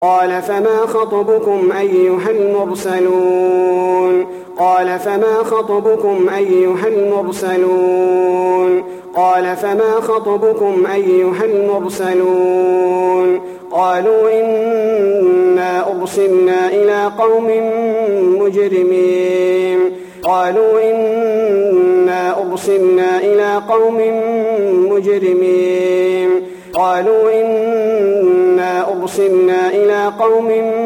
قال فما خطبكم أيها المرسلون قال فما خطبكم أيها المرسلون قال فما خطبكم أيها المرسلون قالوا إنا أرسلنا إلى قوم مجرمين قالوا إنا أرسلنا إلى قوم مجرمين قالوا إنا أرسلنا إلى قوم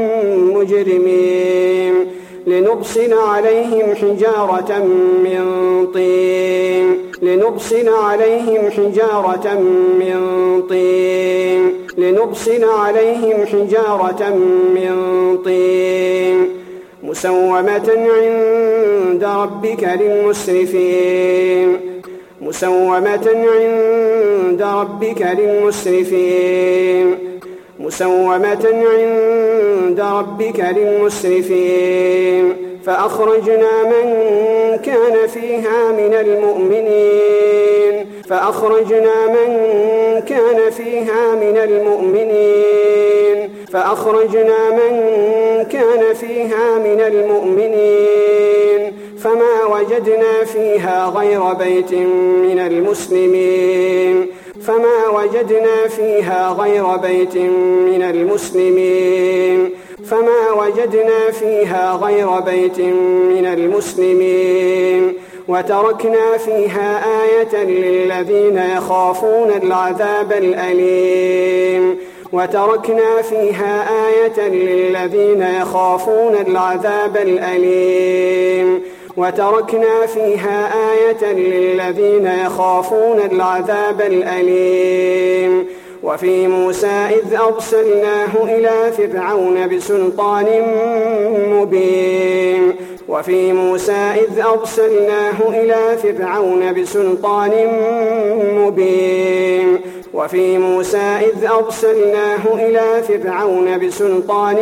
مجرمين لنرسل عليهم حجارة من طين لنرسل عليهم حجارة من طين لنرسل عليهم حجارة من طين مسومة عند ربك للمسرفين مسومة عند ربك للمسرفين مسومة عند ربك للمسرفين فأخرجنا من كان فيها من المؤمنين فأخرجنا من كان فيها من المؤمنين فأخرجنا من كان فيها من المؤمنين فما وجدنا فيها غير بيت من المسلمين فما وجدنا فيها غير بيت من المسلمين فما وجدنا فيها غير بيت من المسلمين وتركنا فيها آية للذين يخافون العذاب الأليم وتركنا فيها آية للذين يخافون العذاب الأليم وتركنا فيها آية للذين يخافون العذاب الأليم وفي موسى إذ أرسلناه إلى فرعون بسلطان مبين وفي موسى إذ أرسلناه إلى فرعون بسلطان مبين وفي موسى إذ أرسلناه إلى فرعون بسلطان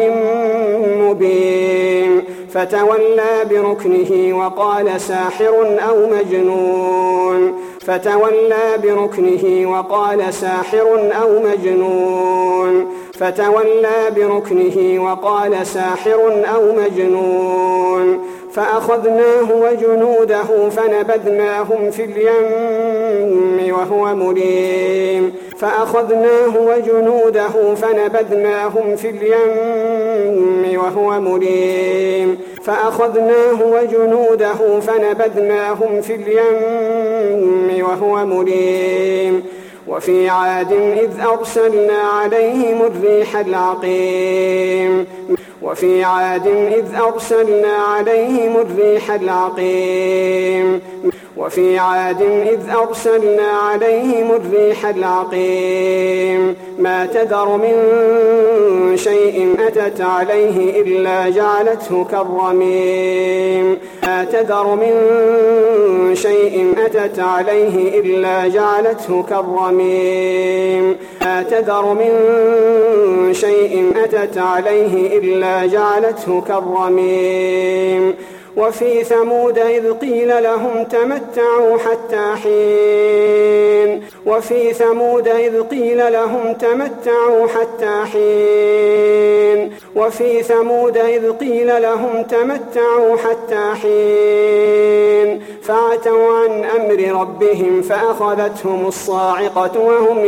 مبين فتولى بركنه وقال ساحر أو مجنون فتولى بركنه وقال ساحر أو مجنون فتولى بركنه وقال ساحر أو مجنون فأخذناه وجنوده فنبذناهم في اليم وهو مليم فأخذناه وجنوده فنبذناهم في اليم وهو مليم فأخذناه وجنوده فنبذناهم في اليم وهو مليم وفي عاد إذ أرسلنا عليهم الريح العقيم وفي عاد إذ أرسلنا عليهم الريح العقيم وفي عاد إذ أرسلنا عليهم الريح العقيم ما تذر من شيء أتت عليه إلا جعلته كالرميم ما تذر من شيء أتت عليه إلا جعلته كالرميم ما تذر من شيء أتت عليه إلا جعلته كالرميم وفي ثمود إذ قيل لهم تمتعوا حتى حين وفي ثمود إذ قيل لهم تمتعوا حتى حين وفي ثمود إذ قيل لهم تمتعوا حتى حين فعتوا عن أمر ربهم فأخذتهم الصاعقة وهم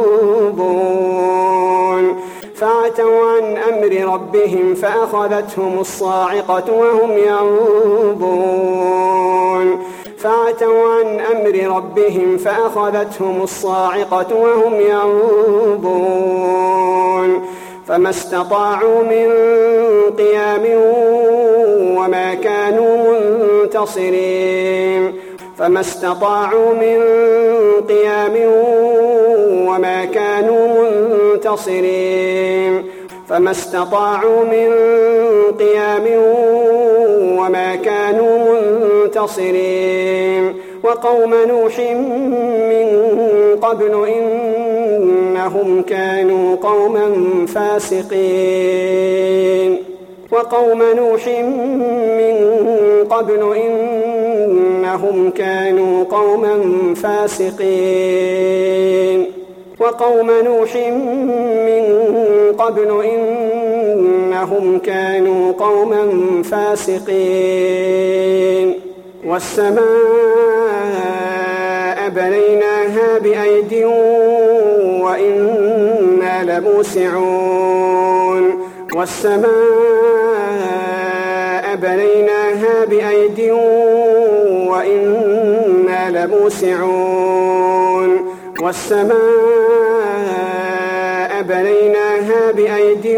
ينظرون فعتوا عن أمر ربهم فأخذتهم الصاعقة وهم ينظرون فعتوا عن أمر ربهم فأخذتهم الصاعقة وهم ينظرون فما استطاعوا من قيام وما كانوا منتصرين فما استطاعوا من قيام وما كانوا منتصرين فما استطاعوا من قيام وما كانوا منتصرين وقوم نوح من قبل إنهم كانوا قوما فاسقين وقوم نوح من قبل إنهم كانوا قوما فاسقين وقوم نوح من قبل إنهم كانوا قوما فاسقين والسماء بنيناها بأيد وإنا لموسعون والسماء بنيناها بأيد وإنا لموسعون والسماء بنيناها بأيد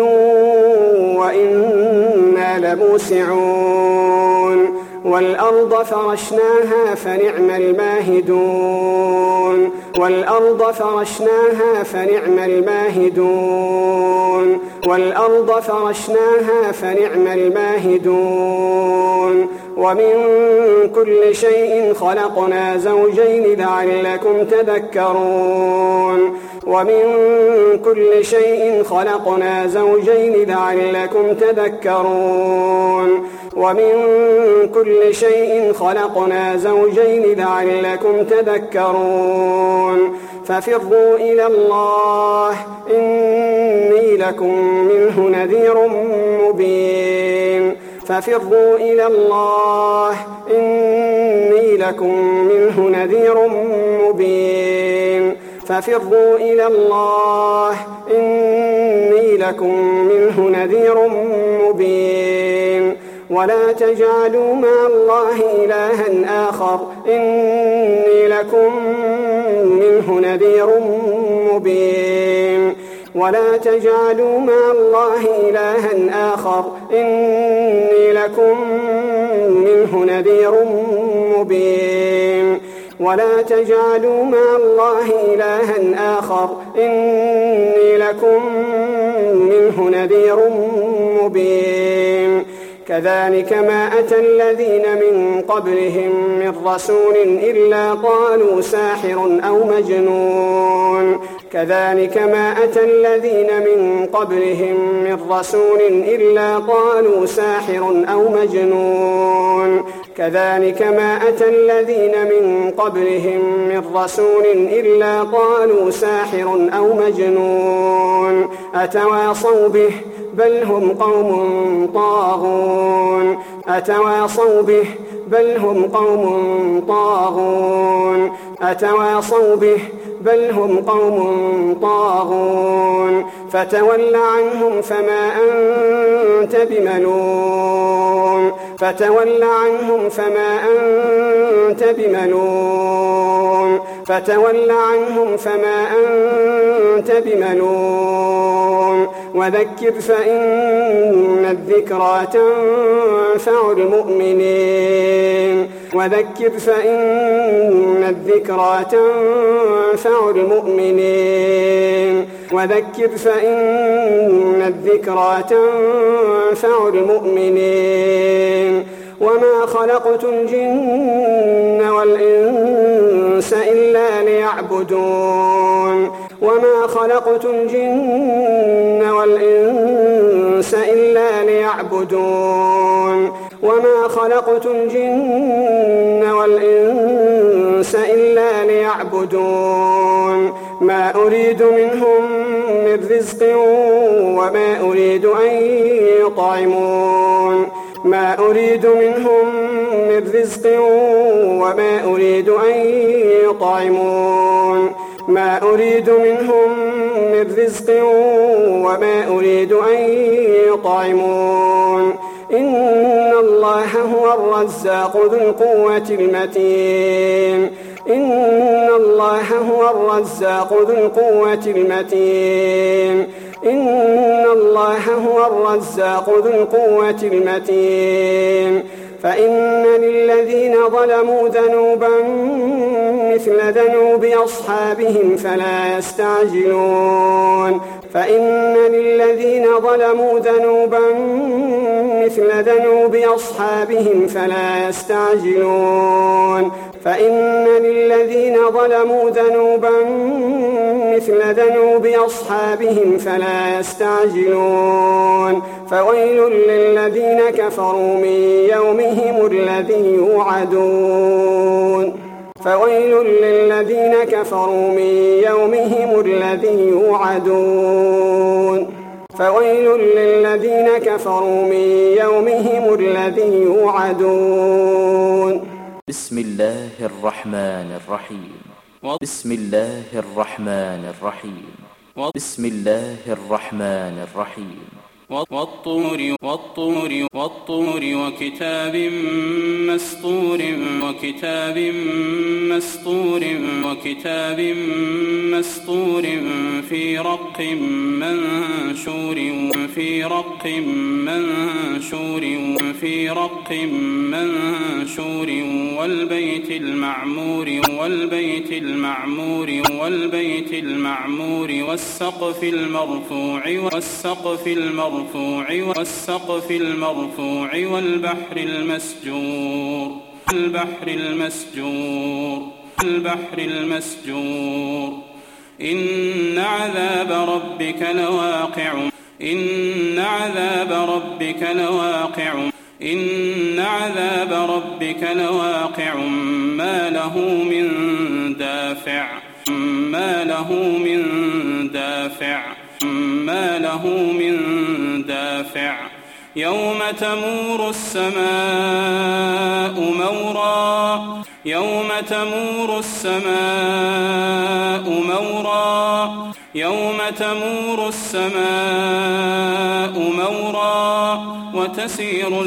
وإنا لموسعون والأرض فرشناها فنعم الماهدون والأرض فرشناها فنعم الماهدون والأرض فرشناها فنعم الماهدون ومن كل شيء خلقنا زوجين لعلكم تذكرون ومن كل شيء خلقنا زوجين لعلكم تذكرون ومن كل شيء خلقنا زوجين لعلكم تذكرون ففروا إلى الله إني لكم منه نذير مبين ففروا إلى الله إني لكم منه نذير مبين ففروا إلى الله إني لكم منه نذير مبين ولا تجعلوا مع الله إلها آخر إني لكم منه نذير مبين ولا تجعلوا مع الله إلها آخر إني لكم منه نذير مبين ولا تجعلوا مع الله إلها آخر إني لكم منه نذير مبين كذلك ما أتى الذين من قبلهم من رسول إلا قالوا ساحر أو مجنون كذلك ما أتى الذين من قبلهم من رسول إلا قالوا ساحر أو مجنون كذلك ما أتى الذين من قبلهم من رسول إلا قالوا ساحر أو مجنون أتواصوا به بل هم قوم طاغون أتواصوا به بل هم قوم طاغون أتواصوا به بل هم قوم طاغون فتول عنهم فما أنت بملوم فتول عنهم فما أنت بملوم فتول عنهم فما أنت بملوم وذكر فإن الذكرى تنفع المؤمنين وذكر فإن الذكرى تنفع المؤمنين وذكر فإن الذكرى تنفع المؤمنين وما خلقت الجن والإنس إلا ليعبدون وما خلقت الجن والإنس إلا ليعبدون وما خلقت الجن والإنس إلا ليعبدون ما أريد منهم من رزق وما أريد أن يطعمون ما أريد منهم من رزق وما أريد أن يطعمون ما أريد منهم من رزق وما أريد أن يطعمون إن الله هو الرزاق ذو القوة المتين إن الله هو الرزاق ذو القوة المتين إن الله هو الرزاق ذو القوة المتين فإن للذين ظلموا ذنوبا مثل ذنوب أصحابهم فلا يستعجلون فإن للذين ظلموا ذنوبا مثل ذنوب أصحابهم فلا يستعجلون فإن للذين ظلموا ذنوبا مثل ذنوب أصحابهم فلا يستعجلون فويل للذين كفروا من يومهم الذي يوعدون فويل للذين كفروا من يومهم الذي يوعدون فويل للذين كفروا من يومهم الذي يوعدون. بسم الله الرحمن الرحيم. بسم الله الرحمن الرحيم. بسم الله الرحمن الرحيم. والطور وكتاب مسطور في رق منشور والبيت المعمور والسقف المرفوع والبحر المسجور إن عذاب ربك لواقع ما له من دافع يوم تمور السماء مورا وتسير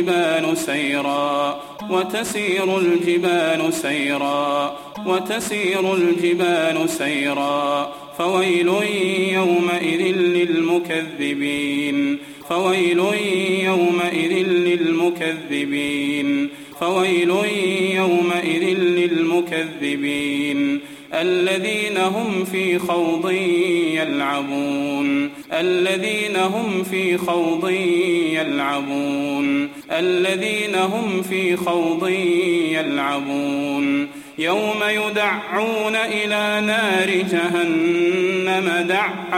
الجبال سيرا فويل يومئذ للمكذبين الذين هم في خوض يلعبون يوم يدعون إلى نار جهنم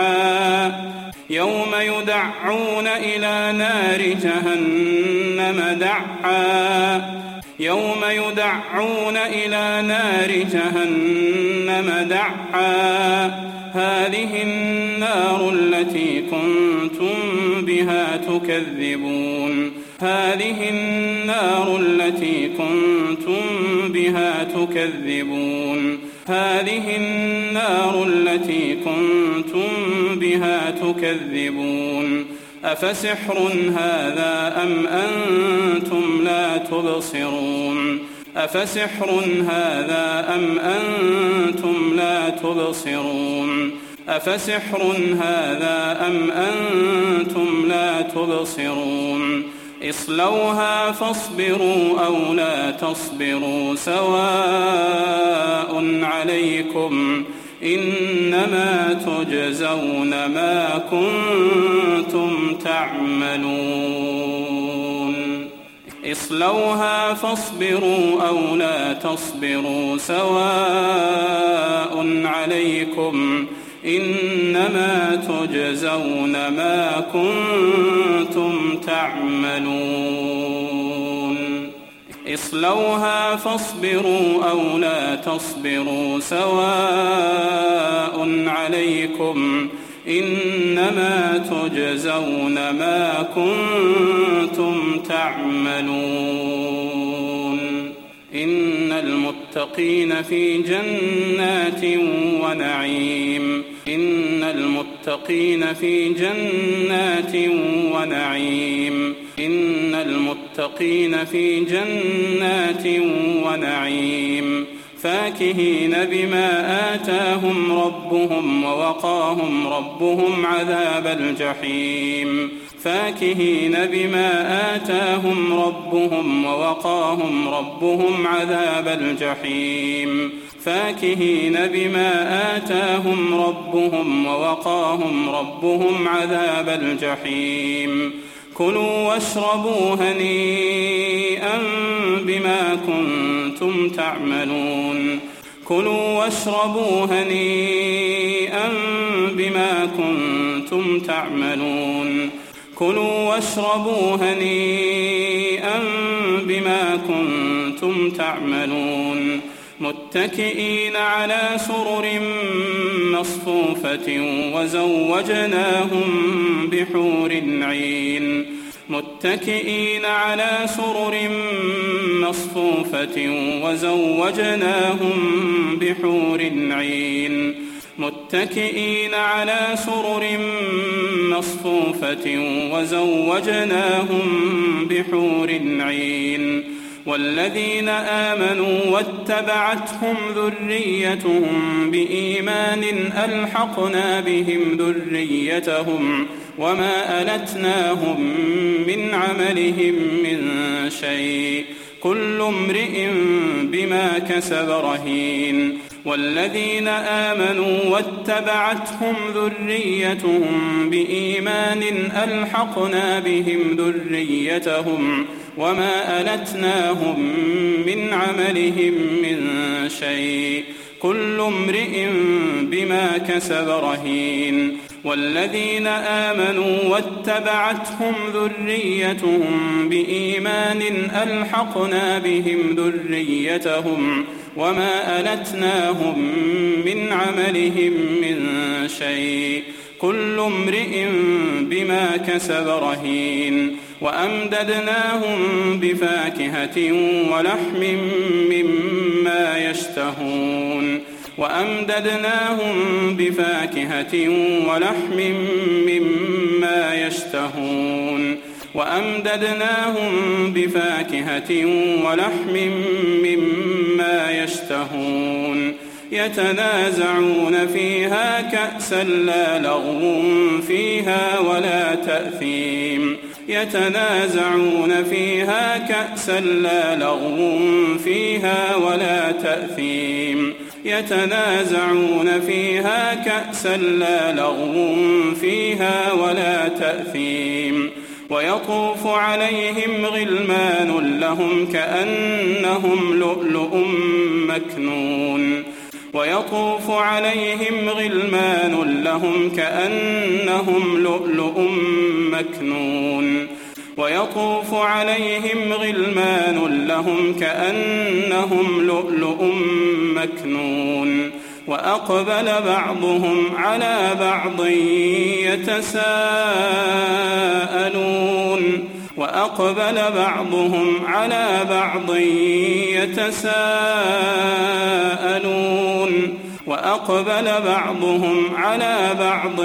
دعا هذه النار التي كنتم بها تكذبون أفسحر هذا أم أنتم لا تبصرون اصلوها فاصبروا أو لا تصبروا سواء عليكم إنما تجزون ما كنتم تعملون اصلوها فاصبروا أو لا تصبروا سواء عليكم إنما تجزون ما كنتم تعملون اصلوها فاصبروا أو لا تصبروا سواء عليكم إنما تجزون ما كنتم تعملون إن المتقين في جنات ونعيم إن المتقين في جنات ونعيم فاكهين بما آتاهم ربهم ووقاهم ربهم عذاب الجحيم كلوا واشربوا هنيئا بما كنتم تعملون متكئين على سرر مصفوفة وزوجناهم بحور عين متكئين على سرر مصفوفة وزوجناهم بحور عين متكئين على سرر مصفوفة وزوجناهم بحور عين والذين آمنوا واتبعتهم ذريتهم بإيمان ألحقنا بهم ذريتهم وما ألتناهم من عملهم من شيء كل امرئ بما كسب رهين والذين آمنوا واتبعتهم ذريتهم بإيمان ألحقنا بهم ذريتهم وما ألتناهم من عملهم من شيء كل امرئ بما كسب رهين والذين آمنوا واتبعتهم ذريتهم بإيمان ألحقنا بهم ذريتهم وما ألتناهم من عملهم من شيء كل امرئ بما كسب رهين وأمددناهم بفاكهة ولحم مما يشتهون وأمددناهم بفاكهة ولحم مما يشتهون وأمددناهم بفاكهة ولحم مما يشتهون يتنازعون فيها كأسا لا لغو فيها ولا تأثيم يتنازعون فيها كأسا لا لغو فيها ولا تأثيم يتنازعون فيها كأسا لا لغو فيها ولا تأثيم ويطوف عليهم غلمان لهم كأنهم لؤلؤ مكنون ويطوف عليهم غلمان لهم كأنهم لؤلؤ مكنون ويطوف عليهم غلمان لهم كأنهم لؤلؤ مكنون وأقبل بعضهم على بعض يتساءلون وأقبل بعضهم على بعض يتساءلون وأقبل بعضهم على بعض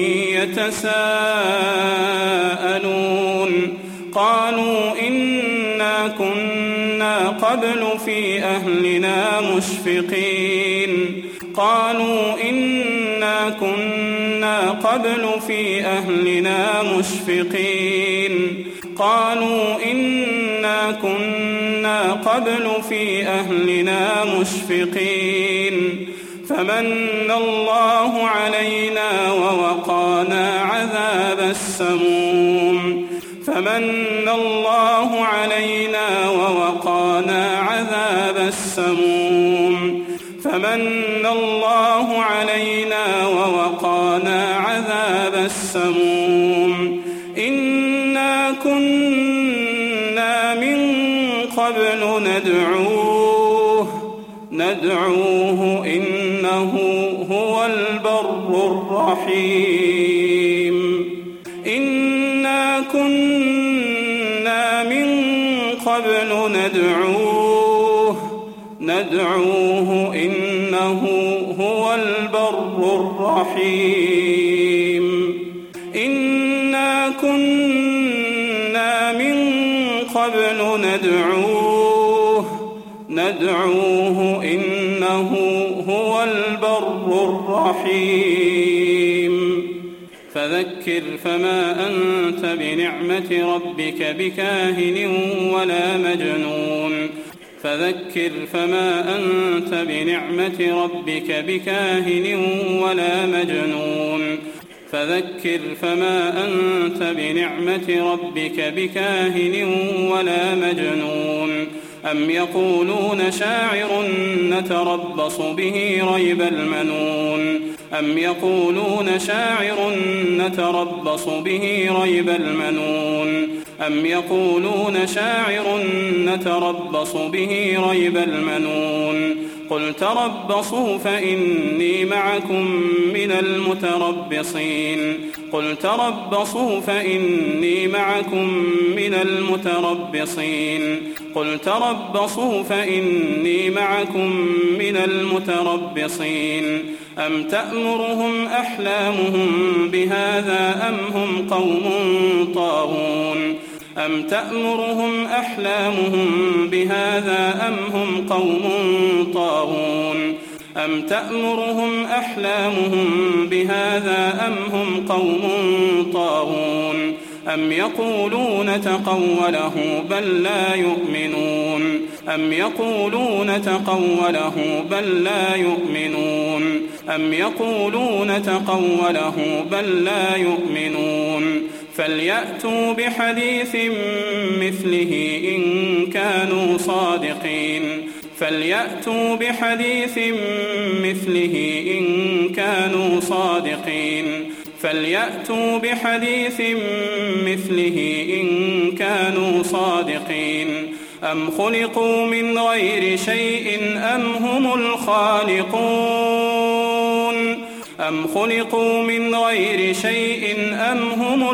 يتساءلون قالوا إنا كنا قبل في أهلنا مشفقين قالوا إنا كنا قبل في أهلنا مشفقين قالوا إنا كنا قبل في أهلنا مشفقين فمن الله علينا ووقانا عذاب السموم فمن الله علينا ووقانا عذاب السموم فمن الله علينا ووقانا عذاب السموم إنا كنا من قبل ندعوه إنه هو البر الرحيم إنا كنا من قبل ندعوه إنه هو البر الرحيم إنا كنا من قبل ندعوه إنه هو البر الرحيم فذكر فما أنت بنعمة ربك بكاهن ولا مجنون فذكر فما أنت بنعمة ربك بكاهن ولا مجنون فذكر فما أنت بنعمة ربك بكاهن ولا مجنون أم يقولون شاعر نتربص به ريب المنون أم يقولون شاعر نتربص به ريب المنون أم يقولون شاعر نتربص به ريب المنون قل تربصوا فإني معكم من المتربصين قل تربصوا فإني معكم من المتربصين قل تربصوا فإني معكم من المتربصين أم تأمرهم أحلامهم بهذا أم هم قوم طاغون أم تأمرهم أحلامهم بهذا أم هم قوم طاغون أم تأمرهم أحلامهم بهذا أم هم قوم طاغون أم يقولون تقوله بل لا يؤمنون أم يقولون تقوله بل لا يؤمنون أم يقولون تقوله بل لا يؤمنون فليأتوا بحديث مثله إن كانوا صادقين فليأتوا بحديث مثله إن كانوا صادقين فليأتوا بحديث مثله إن كانوا صادقين أم خلقوا من غير شيء أم هم الخالقون أم خلقوا من غير شيء أم هم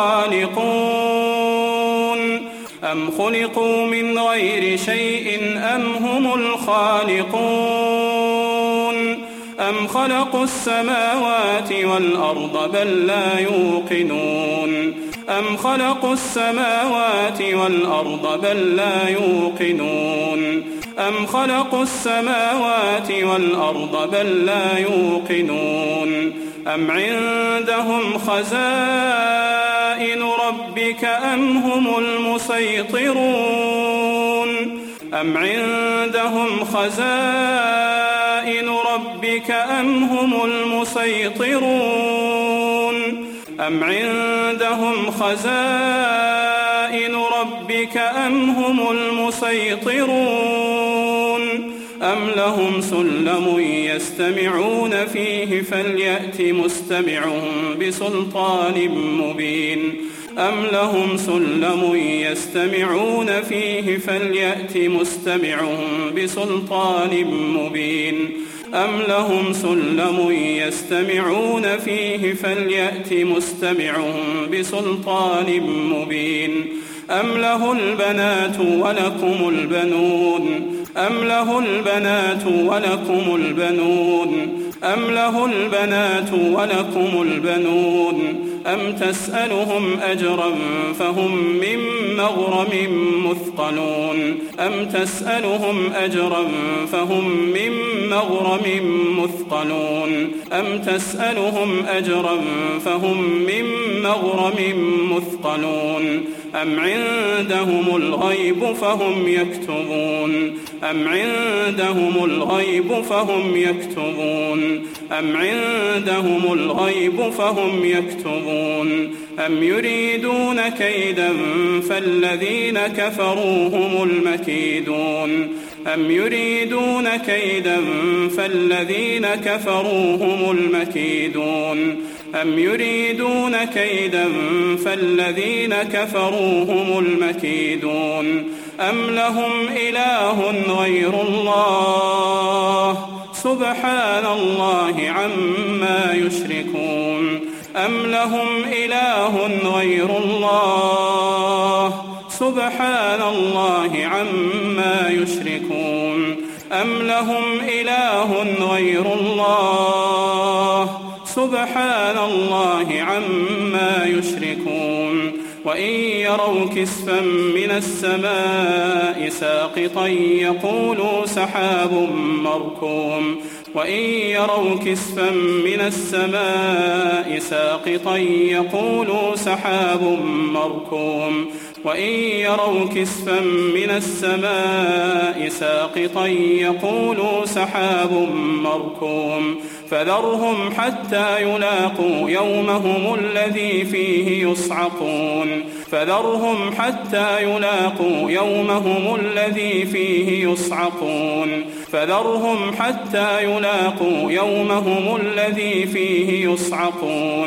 الخالقون أم خلقوا من غير شيء أم هم الخالقون أم خلقوا السماوات والأرض بل لا يوقنون أم خلقوا السماوات والأرض بل لا يوقنون أم خلقوا السماوات والأرض بل لا يوقنون أم عندهم خزائن ربك أم هم المسيطرون أم عندهم خزائن ربك أم هم المسيطرون أم عندهم خزائن ربك أم هم المسيطرون أم لهم سلم يستمعون فيه فليأت مستمعهم بسلطان مبين أم لهم سلم يستمعون فيه فليأت مستمعهم بسلطان مبين أم لهم سلم يستمعون فيه فليأت مستمعهم بسلطان مبين أم له البنات ولكم البنون أم له البنات ولكم البنون أم له البنات ولكم البنون أم تسألهم أجرا فهم من مغرم مثقلون أم تسألهم أجرا فهم من مغرم مثقلون أم تسألهم أجرا فهم من مغرم مثقلون أم عندهم الغيب فهم يكتبون أم عندهم الغيب فهم يكتبون أم عندهم الغيب فهم يكتبون أم يريدون كيدا فالذين كفروا هم المكيدون أم يريدون كيدا فالذين كفروا هم المكيدون أم يريدون كيدا فالذين كفروا هم المكيدون أم لهم إله غير الله سبحان الله عما يشركون أم لهم إله غير الله سبحان الله عما يشركون أم لهم إله غير الله سبحان الله عما يشركون وإن يروا كسفا من السماء ساقطا يقولوا سحاب مركوم وإن يروا كسفا من السماء ساقطا يقولوا سحاب مركوم وإن يروا كسفا من السماء ساقطا يقولوا سحاب مركوم فذرهم حتى يلاقوا يومهم الذي فيه يصعقون فذرهم حتى يلاقوا يومهم الذي فيه يصعقون فذرهم حتى يلاقوا يومهم الذي فيه يصعقون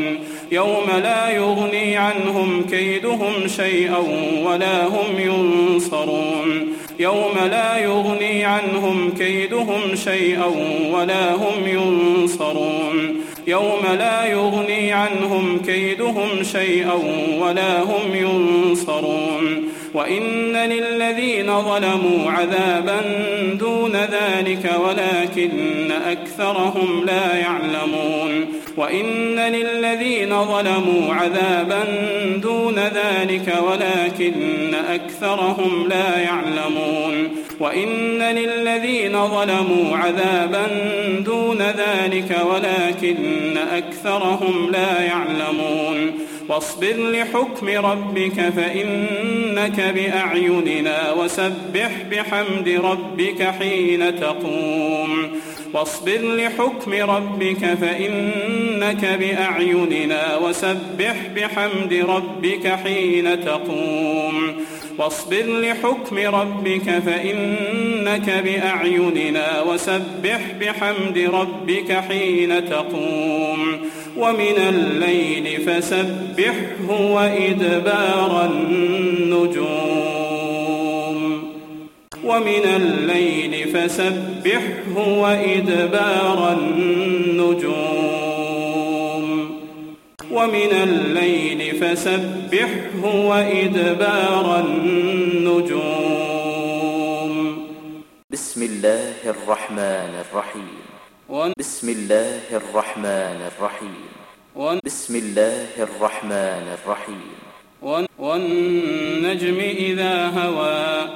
يوم لا يغني عنهم كيدهم شيئا ولا هم ينصرون يوم لا يغني عنهم كيدهم شيئا ولا هم ينصرون يوم لا يغني عنهم كيدهم شيئا ولا هم ينصرون وإن للذين ظلموا عذابا دون ذلك ولكن أكثرهم لا يعلمون وإن للذين ظلموا عذابا دون ذلك ولكن أكثرهم لا يعلمون وإن للذين ظلموا عذابا دون ذلك ولكن أكثرهم لا يعلمون واصبر لحكم ربك فإنك بأعيننا وسبح بحمد ربك حين تقوم واصبر لحكم ربك فإنك بأعيننا وسبح بحمد ربك حين تقوم واصبر لحكم ربك فإنك بأعيننا وسبح بحمد ربك حين تقوم ومن الليل فسبحه وإدبار النجوم ومن الليل فسبحه وإدبار النجوم ومن الليل فسبحه وإدبار النجوم بسم الله الرحمن الرحيم بسم الله الرحمن الرحيم بسم الله الرحمن الرحيم والنجم إذا هوى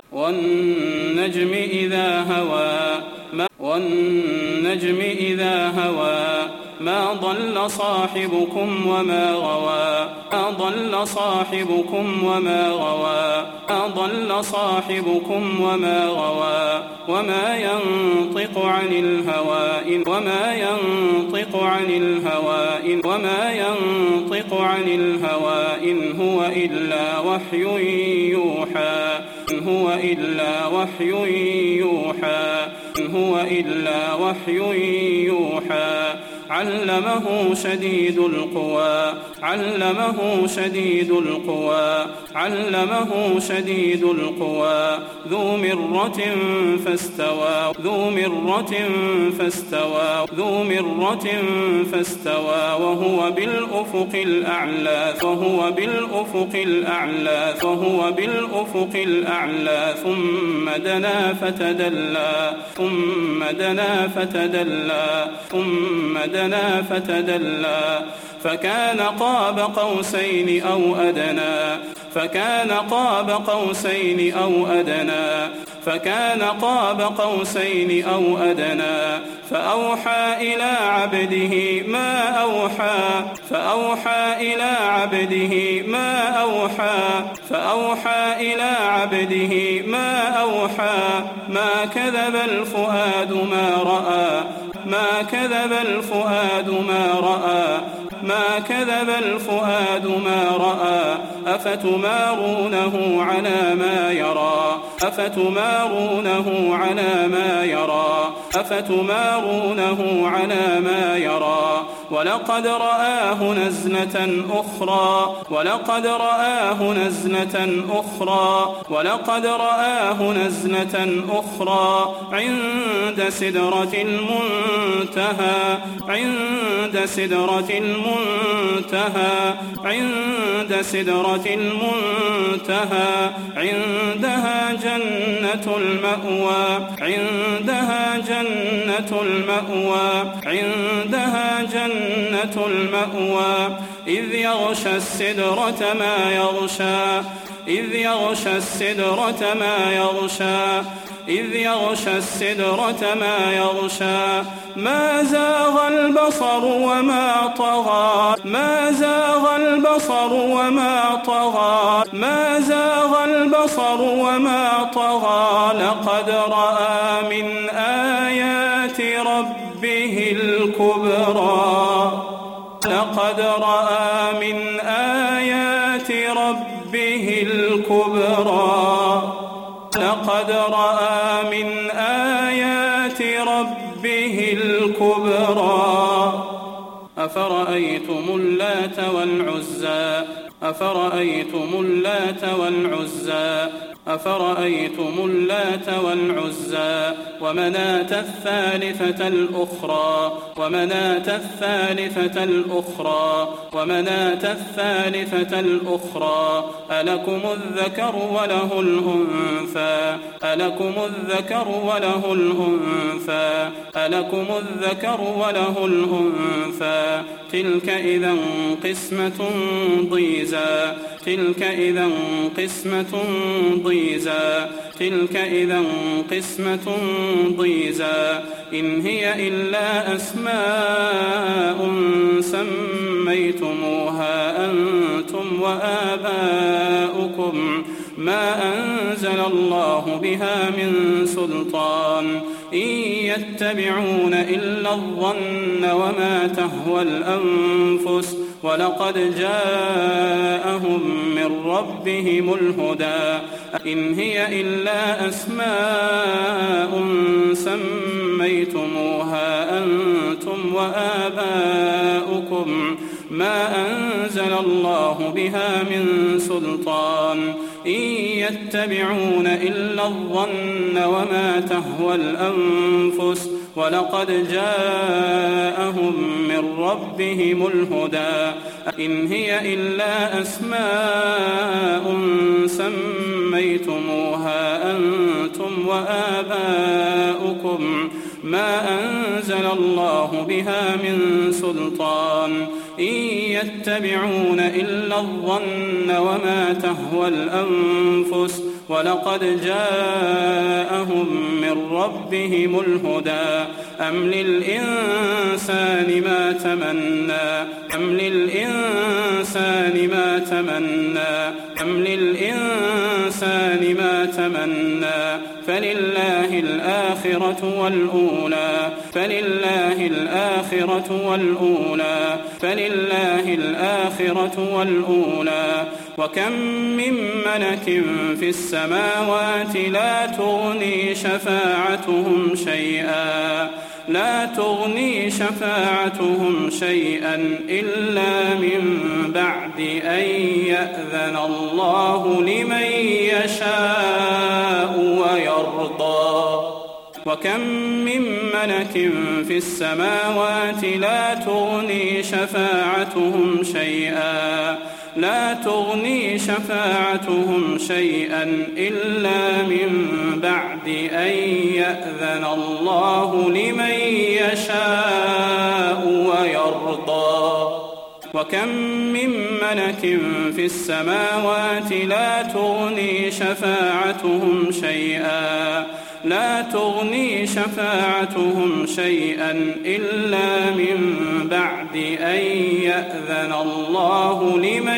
والنجم إذا هوى والنجم إذا هوى ما ضل صاحبكم وما غوى ما ضل صاحبكم وما غوى ما ضل صاحبكم وما غوى وما ينطق عن الهوى وما ينطق عن الهوى وما ينطق عن الهوى إن هو إلا وحي يوحى إن هو إلا وحي يوحى إن هو إلا وحي يوحى علمه شديد القوى علمه شديد القوى علمه شديد القوى ذو مرة فاستوى ذو مرة فاستوى ذو مرة فاستوى وهو بالأفق الأعلى وهو بالأفق الأعلى وهو بالأفق الأعلى ثم دنا فتدلى ثم دنا فتدلى ثم دنا فتدلى فكان قاب قوسين أو أدنى فكان قاب قوسين أو أدنى فكان قاب قوسين أو أدنى فأوحى إلى عبده ما أوحى فأوحى إلى عبده ما أوحى فأوحى إلى عبده ما أوحى ما كذب الفؤاد ما رأى ما كذب الفؤاد ما رأى ما كذب الفؤاد ما رأى أفتمارونه على ما يرى أفتمارونه على ما يرى أفتمارونه على ما يرى ولقد رآه نزلة أخرى ولقد رآه نزلة أخرى ولقد رآه نزلة أخرى عند سدرة المنتهى عند سدرة المنتهى عند سدرة المنتهى عندها جنة المأوى عندها جنة المأوى عندها جنة المأوى إذ يغشى السدرة ما يغشى إذ يغشى السدرة ما يغشى إذ يغشى السدرة ما يغشى ما زاغ البصر وما طغى ما زاغ البصر وما طغى ما زاغ البصر وما طغى لقد رأى من آيات ربه الكبرى لقد رأى من آيات ربه الكبرى لقد رأى من آيات ربه الكبرى أفرأيتم اللات والعزى أفرأيتم اللات والعزى أفرأيتم اللات والعزى ومناة الثالثة الأخرى ومناة الثالثة الأخرى ومناة الثالثة الأخرى ألكم الذكر وله الأنثى ألكم الذكر وله الأنثى ألكم الذكر وله الأنثى تلك إذا قسمة ضيزى تلك إذا قسمة ضيزى تلك إذا قسمة ضيزى إن هي إلا أسماء سميتموها أنتم وآباؤكم ما أنزل الله بها من سلطان إن يتبعون إلا الظن وما تهوى الأنفس ولقد جاءهم من ربهم الهدى إن هي إلا أسماء سميتموها أنتم وآباؤكم ما أنزل الله بها من سلطان إن يتبعون إلا الظن وما تهوى الأنفس ولقد جاءهم من ربهم الهدى إن هي إلا أسماء سميتموها أنتم وآباؤكم ما أنزل الله بها من سلطان إن يتبعون إلا الظن وما تهوى الأنفس ولقد جاءهم من ربهم الهدى أم للإنسان ما تمنى أم للإنسان ما تمنى أم للإنسان ما تمنى فلله الآخرة والأولى فلله الآخرة والأولى فلله الآخرة والأولى وكم من ملك في السماوات لا تغني شفاعتهم شيئا لا تغني شفاعتهم شيئا إلا من بعد أن يأذن الله لمن يشاء ويرضى وكم من ملك في السماوات لا تغني شفاعتهم شيئا لا تغني شفاعتهم شيئا إلا من بعد أن يأذن الله لمن يشاء ويرضى وكم من ملك في السماوات لا تغني شفاعتهم شيئا لا تغني شفاعتهم شيئا إلا من بعد أن يأذن الله لمن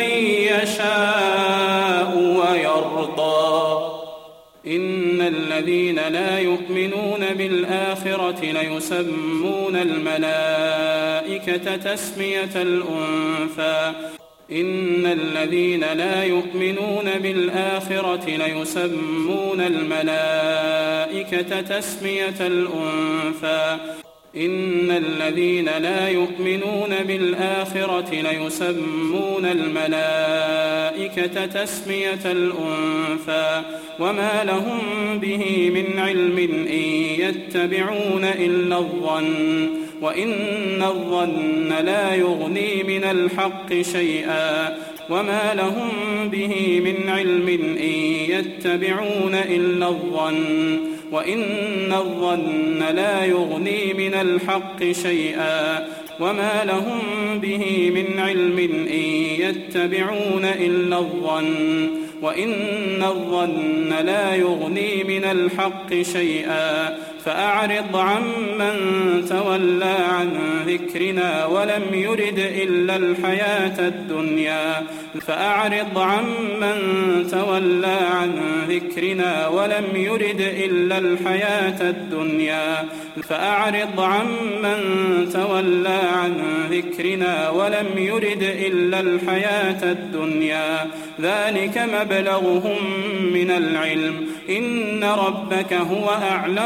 يشاء ويرضى إن الذين لا يؤمنون بالآخرة ليسمون الملائكة تسمية الأنثى إن الذين لا يؤمنون بالآخرة ليسمون الملائكة تسمية الأنثى إن الذين لا يؤمنون بالآخرة ليسمون الملائكة تسمية الأنثى وما لهم به من علم إن يتبعون إلا الظن وإن الظن لا يغني من الحق شيئا وما لهم به من علم إن يتبعون إلا الظن وإن الظن لا يغني من الحق شيئا وما لهم به من علم إن يتبعون إلا الظن وإن الظن لا يغني من الحق شيئا فأعرض عمن تولى عن ذكرنا ولم يرد إلا الحياة الدنيا فأعرض عمن تولى عن ذكرنا ولم يرد إلا الحياة الدنيا فأعرض عمن تولى عن ذكرنا ولم يرد إلا الحياة الدنيا ذلك مبلغهم من العلم إن ربك هو أعلم بمن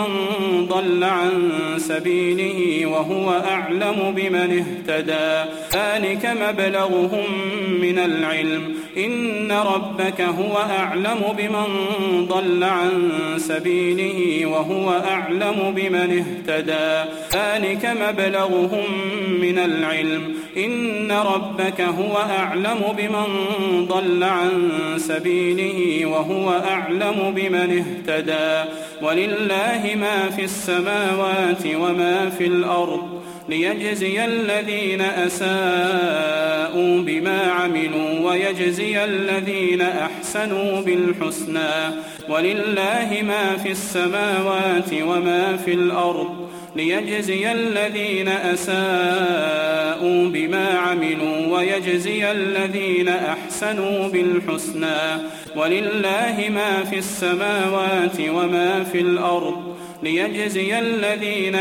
بمن ضل عن سبيله وهو أعلم بمن اهتدى ذلك مبلغهم من العلم إن ربك هو أعلم بمن ضل عن سبيله وهو أعلم بمن اهتدى ذلك مبلغهم من العلم إن ربك هو أعلم بمن ضل عن سبيله وهو أعلم بمن اهتدى ولله ما في السماوات وما في الأرض ليجزي الذين أساءوا بما عملوا ويجزي الذين أحسنوا بالحسنى ولله ما في السماوات وما في الأرض ليجزي الذين أساءوا بما عملوا ويجزي الذين أحسنوا بالحسنى ولله ما في السماوات وما في الأرض ليجزي الذين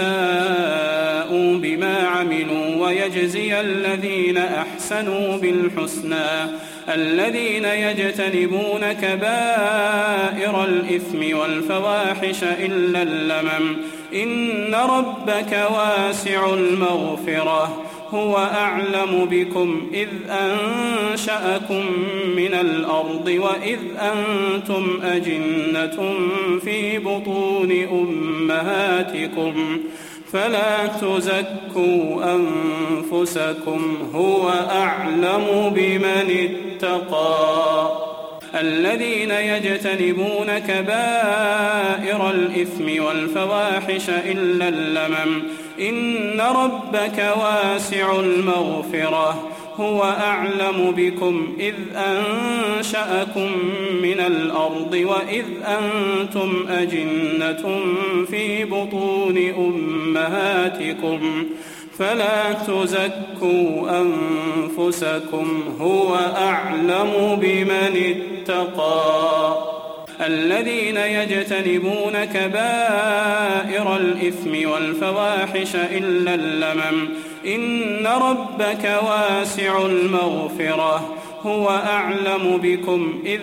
أساءوا بما عملوا ويجزي الذين أحسنوا بالحسنى الذين يجتنبون كبائر الإثم والفواحش إلا اللمم إن ربك واسع المغفرة هو أعلم بكم إذ أنشأكم من الأرض وإذ أنتم أجنة في بطون أمهاتكم فلا تزكوا أنفسكم هو أعلم بمن اتقى الذين يجتنبون كبائر الإثم والفواحش إلا اللمم إن ربك واسع المغفرة هو أعلم بكم إذ أنشأكم من الأرض وإذ أنتم أجنة في بطون أمهاتكم فلا تزكوا أنفسكم هو أعلم بمن اتقى الذين يجتنبون كبائر الإثم والفواحش إلا اللمم إن ربك واسع المغفرة هو أعلم بكم إذ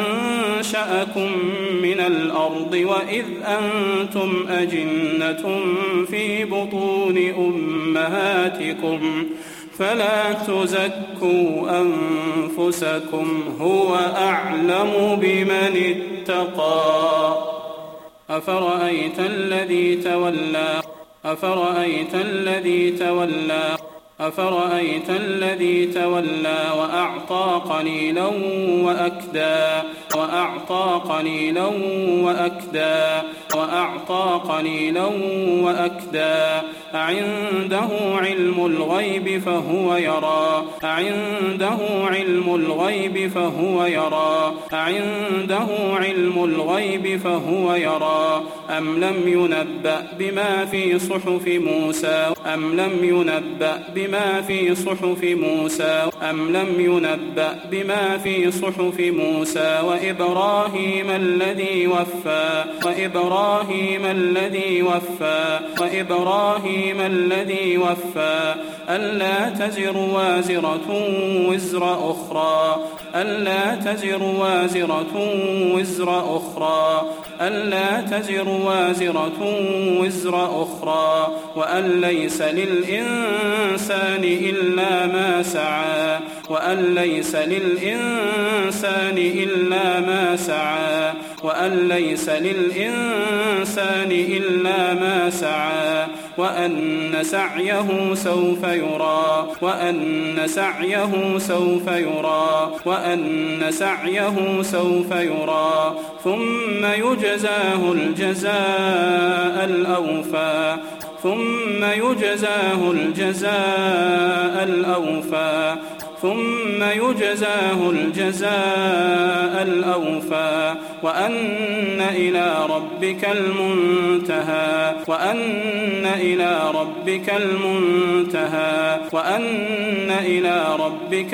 أنشأكم من الأرض وإذ أنتم أجنة في بطون أمهاتكم فلا تزكوا أنفسكم هو أعلم بمن اتقى أفرأيت الذي تولى أفرأيت الذي تولى أفرأيت الذي تولى وأعطى قليلا وأكدى وأعطى قليلا وأكدى وأعطى قليلا وأكدى أعنده علم الغيب فهو يرى أعنده علم الغيب فهو يرى أعنده علم الغيب فهو يرى أم لم ينبأ بما في صحف موسى أم لم ينبأ بما في صحف موسى أم لم ينبأ بما في صحف موسى وإبراهيم الذي وفى وإبراهيم الذي وفى وإبراهيم الذي وفى ألا تزر وازرة وزر أخرى ألا تزر وازرة وزر أخرى ألا تزر وازرة وزر أخرى وأن ليس للإنسان إلا ما سعى وأن ليس للإنسان إلا ما سعى وأن ليس للإنسان إلا ما سعى وأن سعيه سوف يرى وأن سعيه سوف يرى وأن سعيه سوف يرى ثم يجزاه الجزاء الأوفى ثم يجزاه الجزاء الأوفى ثم يجزاه الجزاء الأوفى وأن إلى ربك المنتهى وأن إلى ربك المنتهى وأن إلى ربك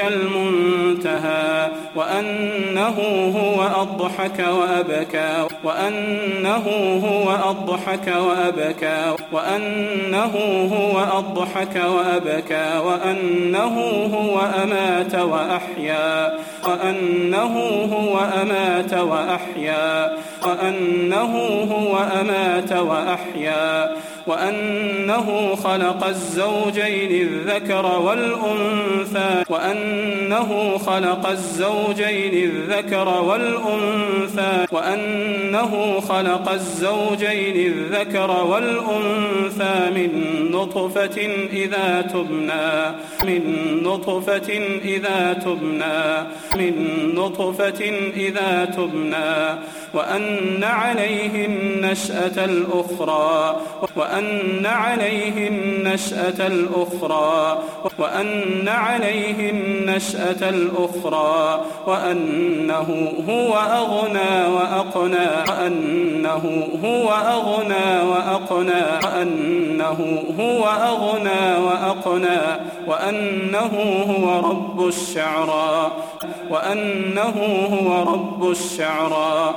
المنتهى وأنه هو أضحك وأبكى وأنه هو أضحك وأبكى وأنه هو أضحك وأبكى وأنه هو أمات وأحيا وأنه هو أمات وأحيا وأنه هو أمات وأحيا وأنه خلق الزوجين الذكر والأنثى وأنه خلق الزوجين الذكر والأنثى وأنه خلق الزوجين الذكر والأنثى من نطفة إذا تبنى من نطفة إذا تبنى من نطفة إذا تبنى وأن عليه النشأة الأخرى وأن عليه النشأة الأخرى وأن عليه النشأة الأخرى وأنه هو أغنى وأقنى وأنه هو أغنى وأقنى وأنه هو أغنى وأقنى وأنه هو رب الشعرى وأنه هو رب الشعرى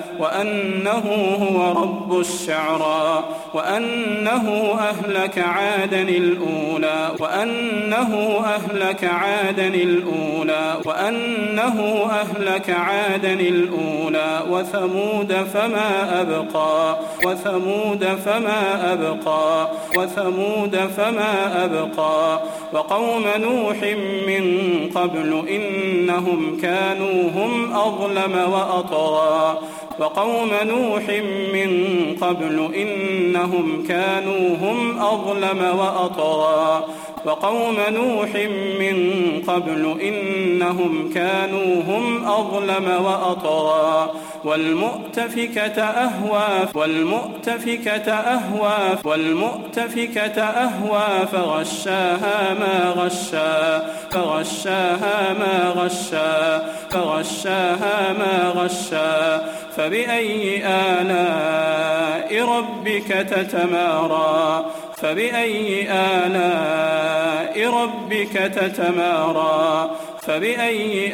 وأنه هو رب الشعرى وأنه أهلك عادا الأولى وأنه أهلك عادا الأولى وأنه أهلك عادا الأولى وثمود فما أبقى وثمود فما أبقى وثمود فما أبقى وقوم نوح من قبل إنهم كانوا هم أظلم وأطغى وقوم نوح من قبل إنهم كانوا هم أظلم وأطغى وقوم نوح من قبل إنهم كانوا هم أظلم وأطغى والمؤتفكة أهوى والمؤتفكة أهوى والمؤتفكة أهوى فغشاها ما غشا فغشاها ما غشا فغشاها ما غشا فبأي آلاء ربك تتمارى فبأي آلاء ربك تتمارى فبأي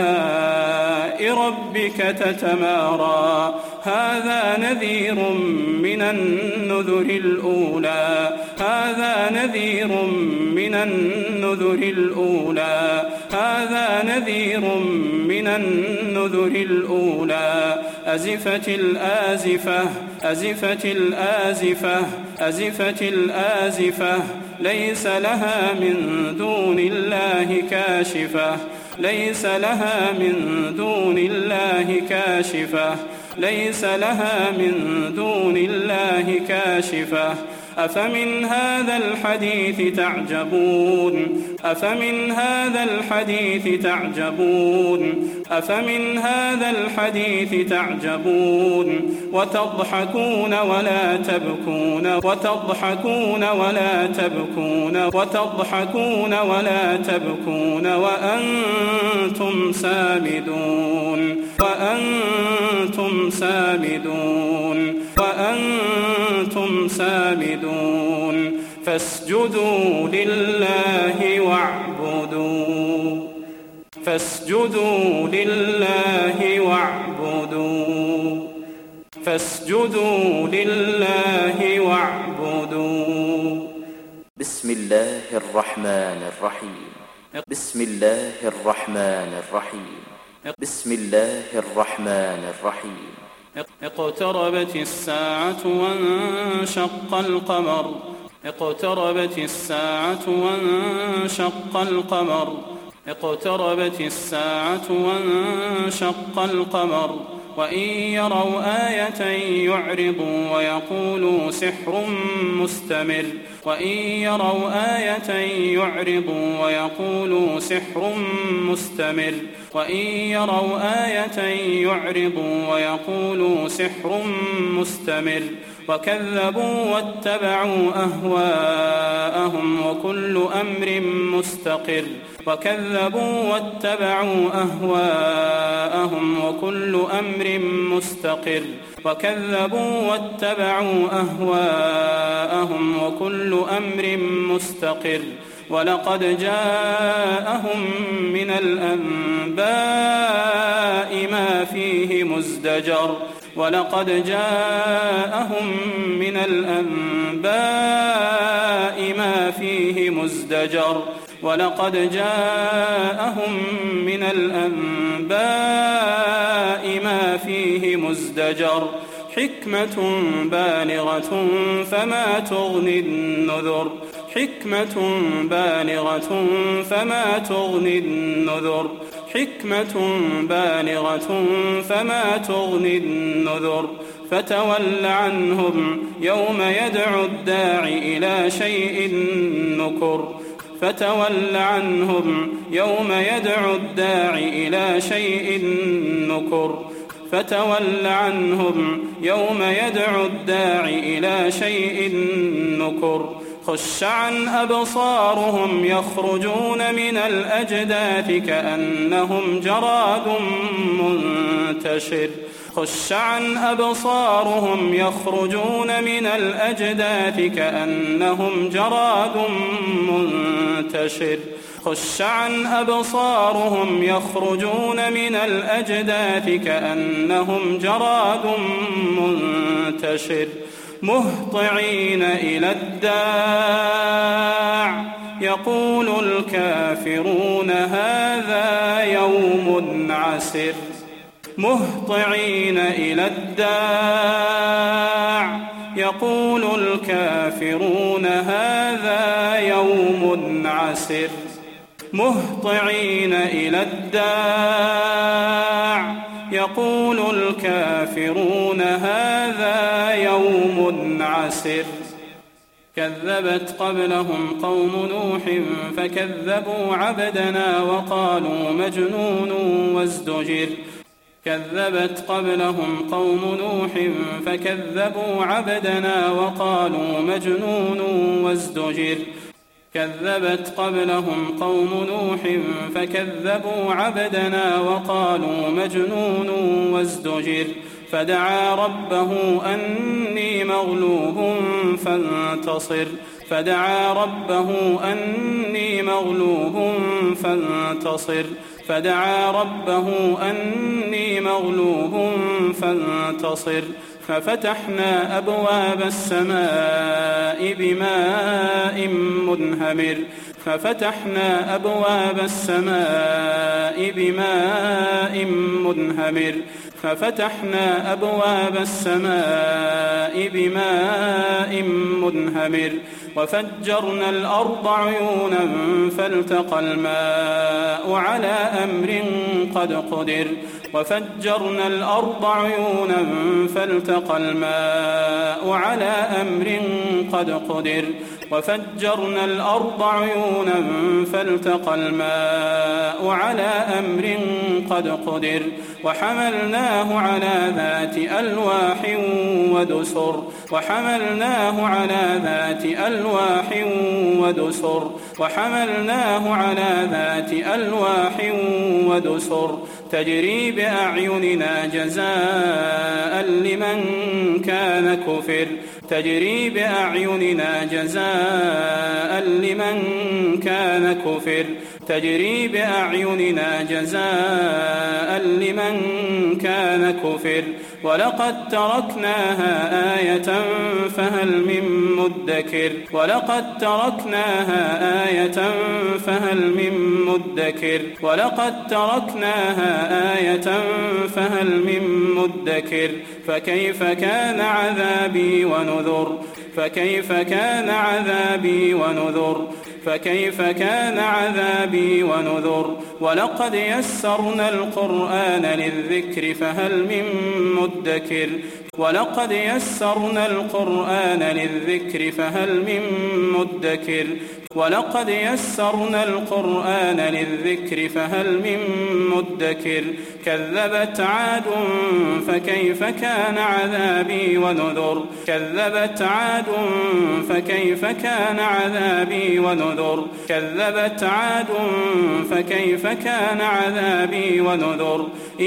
آلاء ربك تتمارى هذا نذير من النذر الأولى هذا نذير من النذر الأولى هذا نذير من النذر الأولى أزفت الآزفة أزفت الآزفة أزفت الآزفة ليس لها من دون الله كاشفة ليس لها من دون الله كاشفة ليس لها من دون الله كاشفة أفمن هذا الحديث تعجبون أفمن هذا الحديث تعجبون أفمن هذا الحديث تعجبون وتضحكون ولا تبكون وتضحكون ولا تبكون وتضحكون ولا تبكون وأنتم سامدون وأنتم سامدون وأنتم سامدون فاسجدوا لله واعبدوا فاسجدوا لله واعبدوا فاسجدوا لله واعبدوا بسم الله الرحمن الرحيم بسم الله الرحمن الرحيم بسم الله الرحمن الرحيم اقتربت الساعة وانشق القمر اقتربت الساعة وانشق القمر اقتربت الساعة وانشق القمر وإن يروا آية يعرضوا ويقولوا سحر مستمر وإن يروا آية يعرضوا ويقولوا سحر مستمر وإن يروا آية يعرضوا ويقولوا سحر مستمر وكذبوا واتبعوا أهواءهم وكل أمر مستقر وكذبوا واتبعوا أهواءهم وكل أمر مستقر وكذبوا واتبعوا أهواءهم وكل أمر مستقر ولقد جاءهم من الأنباء ما فيه مزدجر ولقد جاءهم من الأنباء ما فيه مزدجر ولقد جاءهم من الأنباء ما فيه مزدجر حكمة بالغة فما تغني النذر حكمة بالغة فما تغني النذر حكمة بالغة فما تغني النذر فتول عنهم يوم يدعو الداعي إلى شيء نكر فتول عنهم يوم يدعو الداعي إلى شيء نكر فتول عنهم يوم يدعو الداعي إلى شيء نكر خش عن أبصارهم يخرجون من الأجداث كأنهم جراد منتشر خش عن أبصارهم يخرجون من الأجداث كأنهم جراد منتشر خش عن أبصارهم يخرجون من الأجداث كأنهم جراد منتشر مهطعين إلى الداع يقول الكافرون هذا يوم عسر مهطعين إلى الداع يقول الكافرون هذا يوم عسر مهطعين إلى الداع يقول الكافرون هذا يوم عسر كذبت قبلهم قوم نوح فكذبوا عبدنا وقالوا مجنون وازدجر كذبت قبلهم قوم نوح فكذبوا عبدنا وقالوا مجنون وازدجر كذبت قبلهم قوم نوح فكذبوا عبدنا وقالوا مجنون وازدجر فدعا ربه أني مغلوب فانتصر فدعا ربه أني مغلوب فانتصر فدعا ربه أني مغلوب فانتصر ففتحنا أبواب السماء بماء منهمر ففتحنا أبواب السماء بماء منهمر ففتحنا أبواب السماء بماء منهمر وفجرنا الأرض عيونا فالتقى الماء على أمر قد قدر وفجرنا الأرض عيونا فالتقى الماء على أمر قد قدر وفجرنا الأرض عيونا فالتقى الماء على أمر قد قدر وحملناه على ذات ألواح ودسر وحملناه على ذات ألواح ودسر وحملناه على ذات ألواح ودسر تجري بأعيننا جزاء لمن كان كفر تجري بأعيننا جزاء لمن كان كفر تجري بأعيننا جزاء لمن كان كفر ولقد تركناها آية فهل من مدكر ولقد تركناها آية فهل من مدكر ولقد تركناها آية فهل من مدكر فكيف كان عذابي ونذر فكيف كان عذابي ونذر فكيف كان عذابي ونذر ولقد يسرنا القرآن للذكر فهل من مدكر ولقد يسرنا القرآن للذكر فهل من مدكر ولقد يسرنا القرآن للذكر فهل من مدكر كذبت عاد فكيف كان عذابي ونذر كذبت عاد فكيف كان عذابي ونذر كذبت عاد فكيف كان عذابي ونذر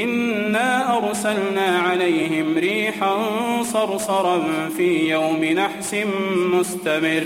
إنا أرسلنا عليهم ريحا صرصرا في يوم نحس مستمر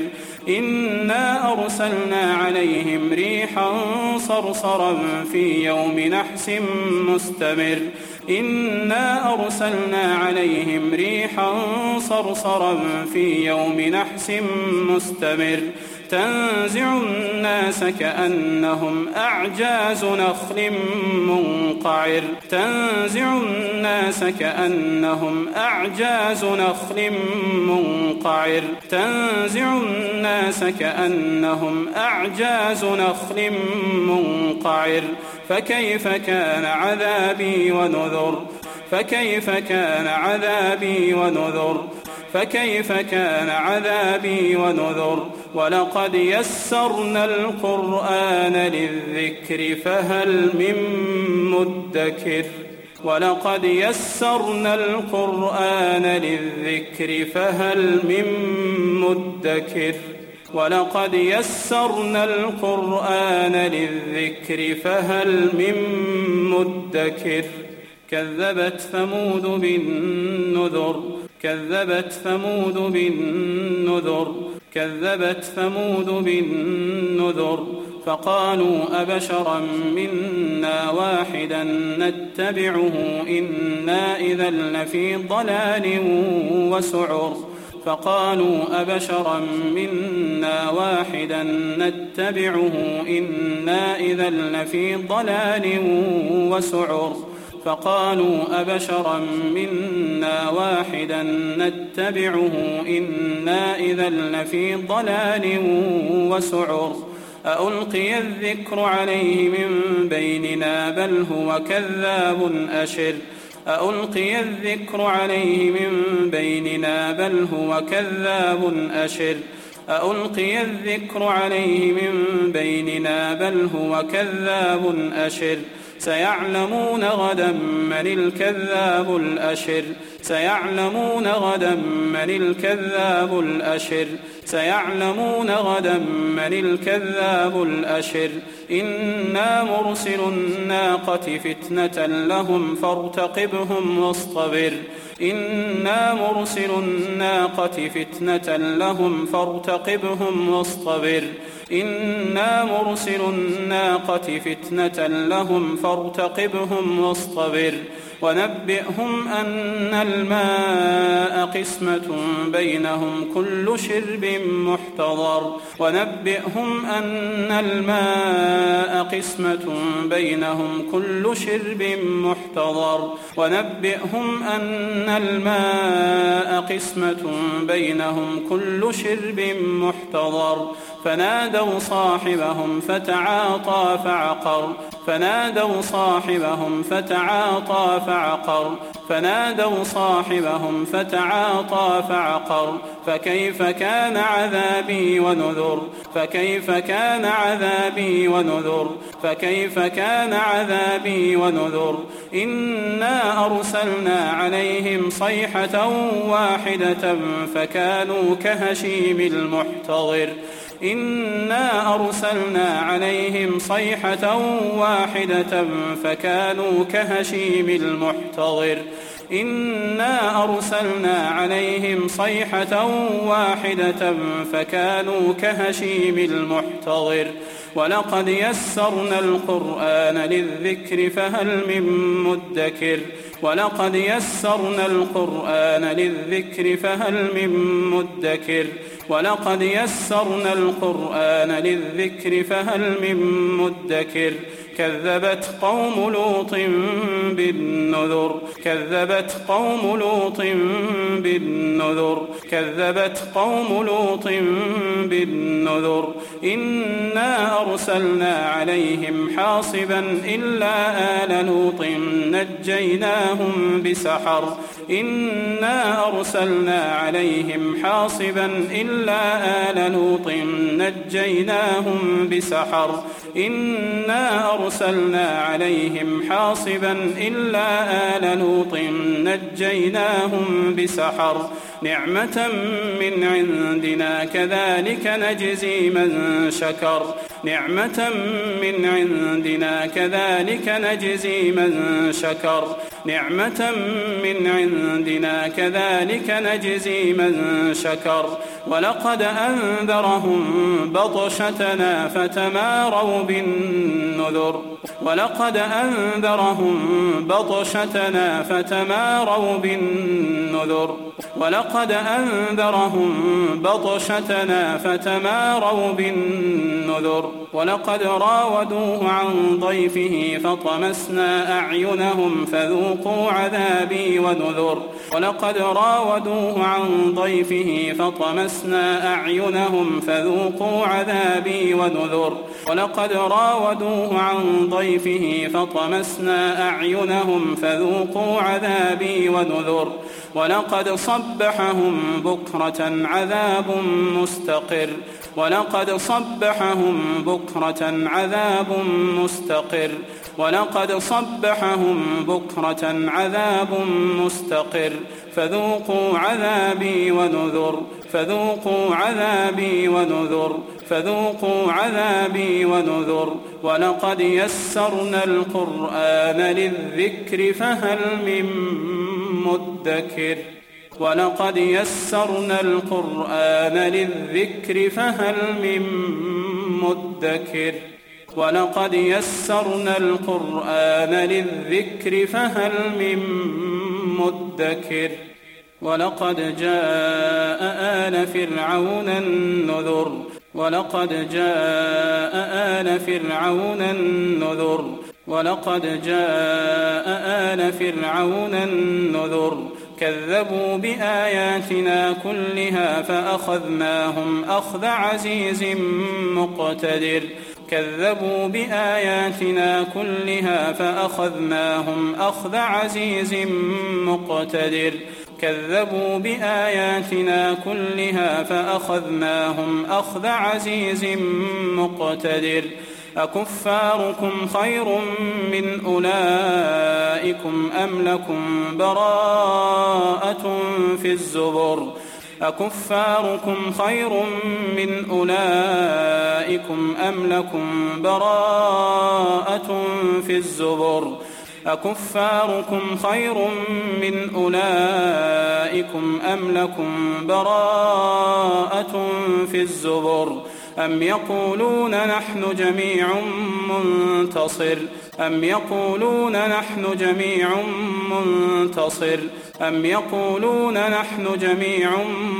إنا أرسلنا عليهم ريحا صرصرا في يوم نحس مستمر إنا أرسلنا عليهم ريحا صرصرا في يوم نحس مستمر تنزع الناس كأنهم أعجاز نخل منقعر تنزع الناس كأنهم أعجاز نخل منقعر تنزع الناس كأنهم أعجاز نخل منقعر فكيف كان عذابي ونذر فكيف كان عذابي ونذر فكيف كان عذابي ونذر ولقد يسرنا القرآن للذكر فهل من مدكر ولقد يسرنا القرآن للذكر فهل من مدكر ولقد يسرنا القرآن للذكر فهل من مدكر كذبت ثمود بالنذر كذبت ثمود بالنذر كذبت ثمود بالنذر فقالوا أبشرا منا واحدا نتبعه إنا إذا لفي ضلال وسعر فقالوا أبشرا منا واحدا نتبعه إنا إذا لفي ضلال وسعر فقالوا أبشرا منا واحدا نتبعه إنا إذا لفي ضلال وسعر أألقي الذكر عليه من بيننا بل هو كذاب أشر أألقي الذكر عليه من بيننا بل هو كذاب أشر أألقي الذكر عليه من بيننا بل هو كذاب أشر سيعلمون غدا من الكذاب الأشر سيعلمون غدا من الكذاب الأشر سيعلمون غدا من الكذاب الأشر إنا مرسل الناقة فتنة لهم فارتقبهم واصطبر إنا مرسل الناقة فتنة لهم فارتقبهم واصطبر إنا مرسل الناقة فتنة لهم فارتقبهم واصطبر ونبئهم أن الماء قسمة بينهم كل شرب محتضر ونبئهم أن الماء قسمة بينهم كل شرب محتضر ونبئهم أن الماء قسمة بينهم كل شرب محتضر فنادوا صاحبهم فتعاطى فعقر فنادوا صاحبهم فتعاطى فعقر فنادوا صاحبهم فتعاطى فعقر فكيف كان عذابي ونذر فكيف كان عذابي ونذر فكيف كان عذابي ونذر إنا أرسلنا عليهم صيحة واحدة فكانوا كهشيم المحتضر إنا أرسلنا عليهم صيحة واحدة فكانوا كهشيم المحتضر إنا أرسلنا عليهم صيحة واحدة فكانوا كهشيم المحتضر ولقد يسرنا القرآن للذكر فهل من مدكر ولقد يسرنا القرآن للذكر فهل من مدكر ولقد يسرنا القرآن للذكر فهل من مدكر كذبت قوم لوط بالنذر كذبت قوم لوط بالنذر كذبت قوم لوط بالنذر إنا أرسلنا عليهم حاصبا إلا آل لوط نجيناهم بسحر إنا أرسلنا عليهم حاصبا إلا آل لوط نجيناهم بسحر إنا أرسلنا عليهم حاصبا إلا آل لوط نجيناهم بسحر نعمة من عندنا كذلك نجزي من شكر نعمة من عندنا كذلك نجزي من شكر نعمة من عندنا كذلك نجزي من شكر ولقد أنذرهم بطشتنا فتماروا بالنذر ولقد أنذرهم بطشتنا فتماروا بالنذر ولقد أنذرهم بطشتنا فتماروا بالنذر ولقد راودوه عن ضيفه فطمسنا أعينهم فذوقوا عذابي ونذر ولقد راودوه عن ضيفه فطمسنا أعينهم فذوقوا عذابي ونذر ولقد راودوه عن ضيفه فطمسنا أعينهم فذوقوا عذابي ونذر ولقد صبحهم بكرة عذاب مستقر ولقد صبحهم بكرة عذاب مستقر ولقد صبحهم بكرة عذاب مستقر فذوقوا عذابي ونذر فذوقوا عذابي ونذر فذوقوا عذابي ونذر ولقد يسرنا القرآن للذكر فهل من مدكر ولقد يسرنا القرآن للذكر فهل من مدكر ولقد يسرنا القرآن للذكر فهل من مدكر ولقد جاء آل فرعون النذر ولقد جاء آل فرعون النذر ولقد جاء آل فرعون النذر كذبوا بآياتنا كلها فأخذناهم أخذ عزيز مقتدر كذبوا بآياتنا كلها فأخذناهم أخذ عزيز مقتدر كذبوا بآياتنا كلها فأخذناهم أخذ عزيز مقتدر أكفاركم خير من أولئكم أم لكم براءة في الزبر أكفاركم خير من أولئكم أم لكم براءة في الزبر أكفاركم خير من أولئكم أم لكم براءة في الزبر أم يقولون نحن جميع منتصر أم يقولون نحن جميع منتصر أم يقولون نحن جميع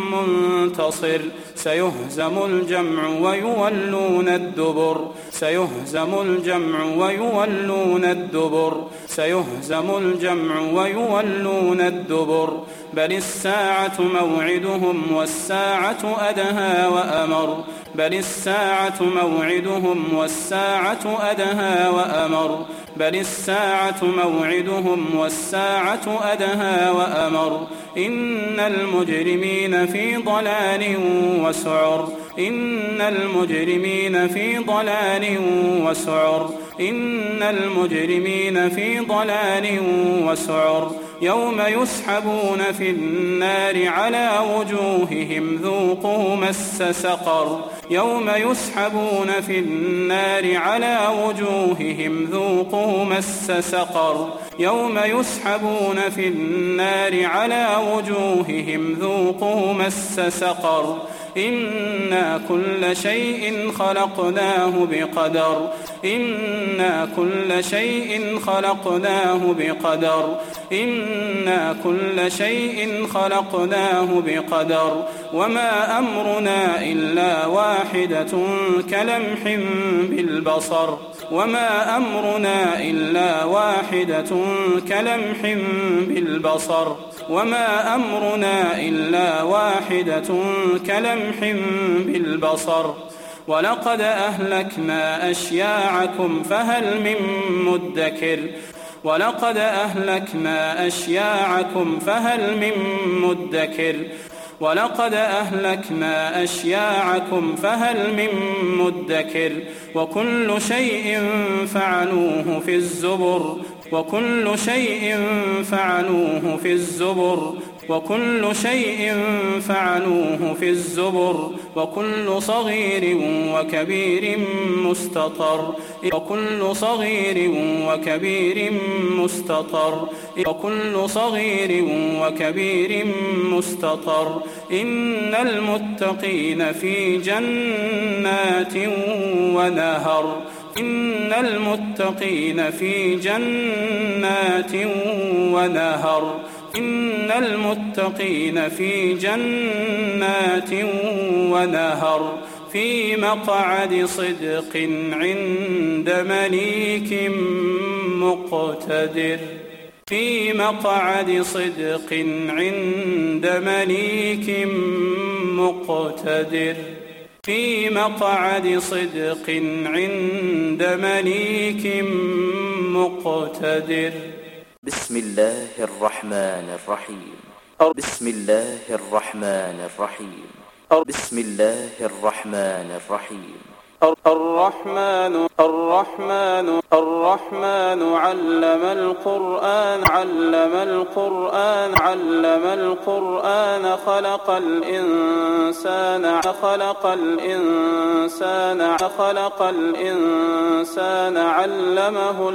منتصر سيهزم الجمع ويولون الدبر سيهزم الجمع ويولون الدبر سيهزم الجمع ويولون الدبر بل الساعة موعدهم والساعة أدهى وأمر بل الساعة موعدهم والساعة أدهى وأمر بل الساعة موعدهم والساعة أدهى وأمر إن المجرمين في ضلال وسعر إن المجرمين في ضلال وسعر إن المجرمين في ضلال وسعر يوم يسحبون في النار على وجوههم ذوقوا مس سقر يوم يسحبون في النار على وجوههم ذوقوا مس سقر يوم يسحبون في النار على وجوههم ذوقوا مس سقر إنا كل شيء خلقناه بقدر إنا كل شيء خلقناه بقدر إنا كل شيء خلقناه بقدر وما أمرنا إلا واحدة كلمح بالبصر وما أمرنا إلا واحدة كلمح بالبصر وما أمرنا إلا واحدة كلمح بالبصر ولقد أهلكنا أشياعكم فهل من مدكر ولقد أهلكنا أشياعكم فهل من مدكر ولقد أهلكنا أشياعكم فهل من مدكر وكل شيء فعلوه في الزبر وكل شيء فعلوه في الزبر وكل شيء فعلوه في الزبر وكل صغير وكبير مستطر وكل صغير وكبير مستطر وكل صغير وكبير مستطر إن المتقين في جنات ونهر إن المتقين في جنات ونهر إن المتقين في جنات ونهر في مقعد صدق عند مليك مقتدر في مقعد صدق عند مليك مقتدر في مقعد صدق عند مليك مقتدر. بسم الله الرحمن الرحيم. بسم الله الرحمن الرحيم. بسم الله الرحمن الرحيم. الرحمن علم القرآن خلق الإنسان علمه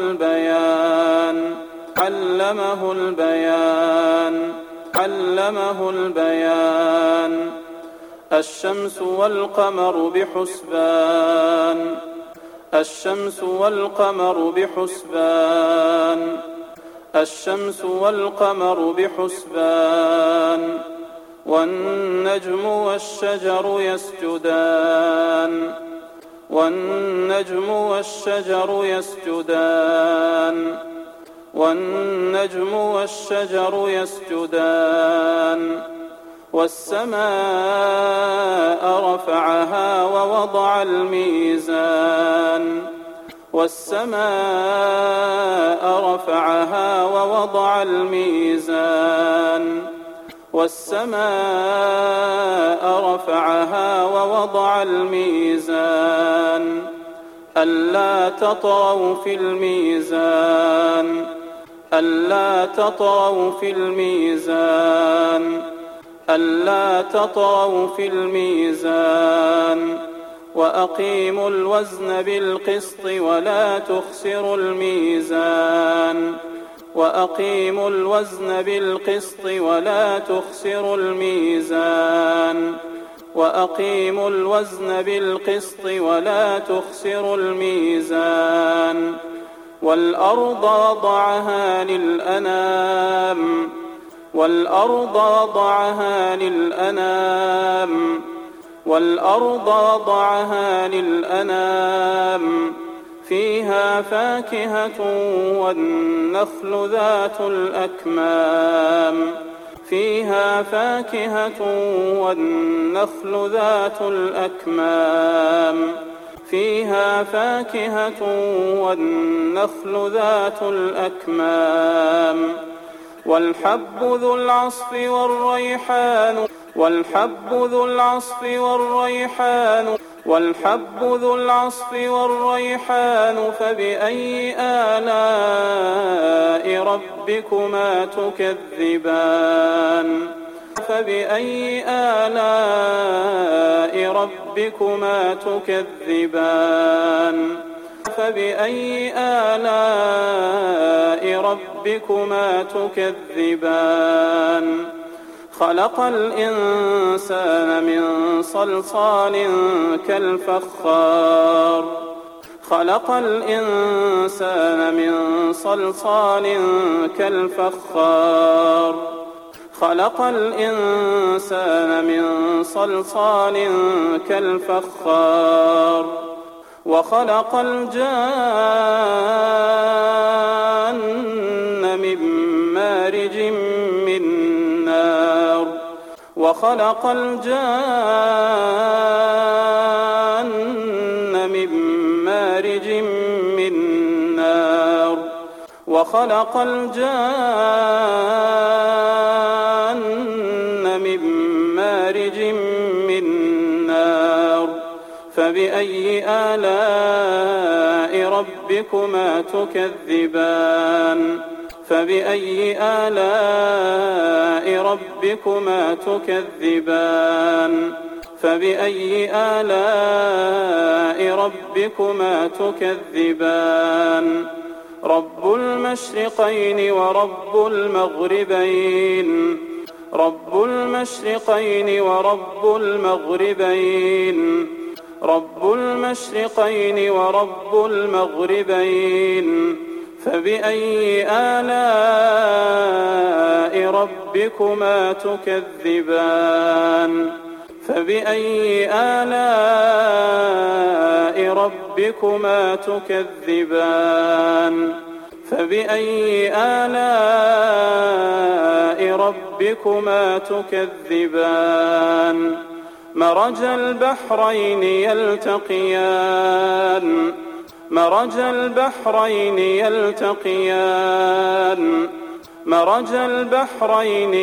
البيان الشمس والقمر بحسبان والنجم والشجر يسجدان والسماء رفعها ووضع الميزان ألا تطغوا في الميزان وأقيموا الوزن بالقسط ولا تخسروا الميزان والأرض وضعها للأنام فيها فاكهة والنخل ذات الأكمام والحب ذو العصف والريحان فبأي آلاء ربكما تكذبان خلق الإنسان من صلصال كالفخار وخلق الجان من مارج من نار فبأي آلاء ربكما تكذبان رب المشرقين ورب المغربين رب المشرقين ورب المغربين فبأي آلاء ربكما تكذبان فبأي آلاء ربكما تكذبان فبأي آلاء ربكما تكذبان مرج البحرين يلتقيان مرج البحرين يلتقيان مرج البحرين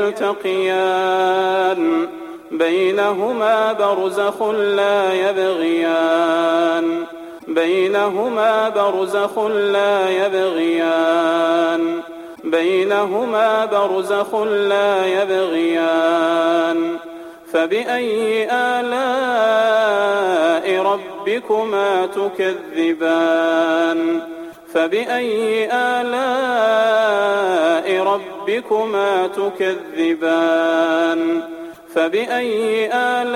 يلتقيان بينهما برزخ لا يبغيان بينهما برزخ لا يبغيان بينهما برزخ لا يبغيان فبأي آلاء ربكما تكذبان فبأي آلاء ربكما تكذبان فبأي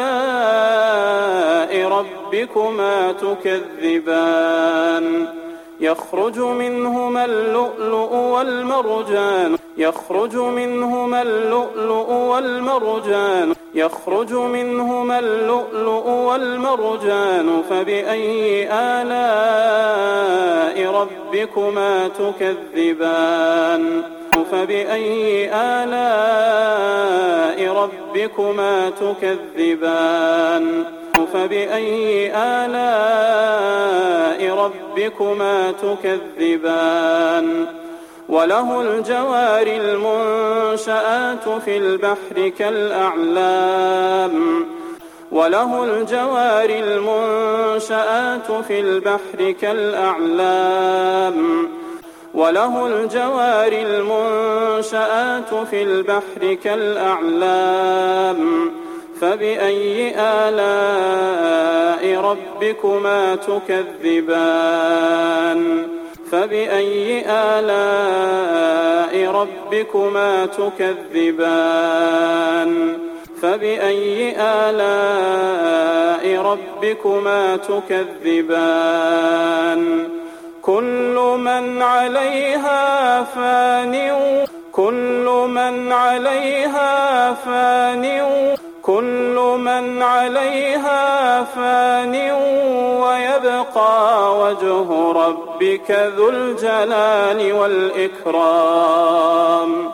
آلاء ربكما تكذبان يخرج منهما اللؤلؤ والمرجان يخرج منهما اللؤلؤ والمرجان يخرج منهما اللؤلؤ والمرجان فبأي آلاء ربكما تكذبان فبأي آلاء ربكما تكذبان فبأي آلاء ربكما تكذبان وله الجوار المنشآت في البحر كالأعلام وله الجوار المنشآت في البحر كالأعلام وله الجوار المنشآت في البحر كالأعلام فبأي آلاء ربكما تكذبان فبأي آلاء ربكما تكذبان فبأي آلاء ربكما تكذبان كل من عليها فان كل من عليها فان كل من عليها فان ويبقى وجه ربك ذو الجلال والإكرام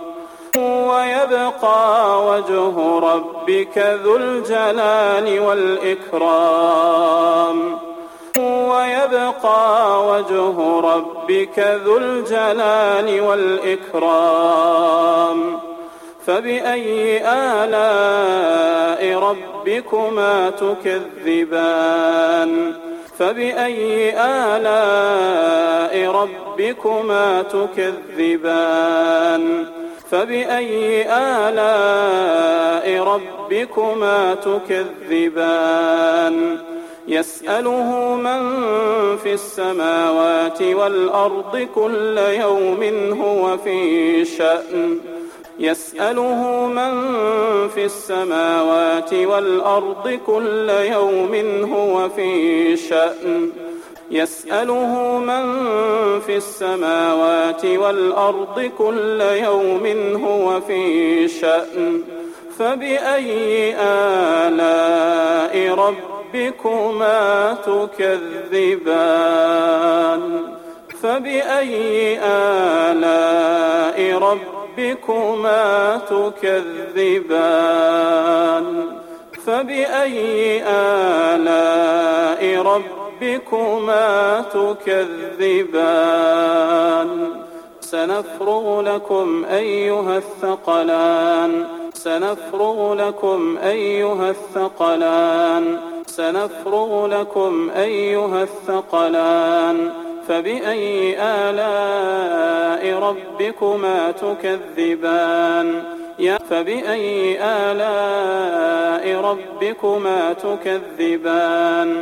ويبقى وجه ربك ذو الجلال والإكرام ويبقى وجه ربك ذو الجلال والإكرام فبأي آلاء ربكما تكذبان فبأي آلاء ربكما تكذبان فبأي آلاء ربكما تكذبان يسأله من في السماوات والأرض كل يوم هو في شأن يسأله من في السماوات والأرض كل يوم هو في شأن يسأله من في السماوات والأرض كل يوم هو في شأن فبأي آلاء ربكما تكذبان فبأي آلاء ربكما تكذبان فبأي آلاء ربكما تكذبان سنفرغ لكم أيها الثقلان سنفرغ لكم أيها الثقلان سنفرغ لكم أيها الثقلان فبأي آلاء ربكما تكذبان فبأي آلاء ربكما تكذبان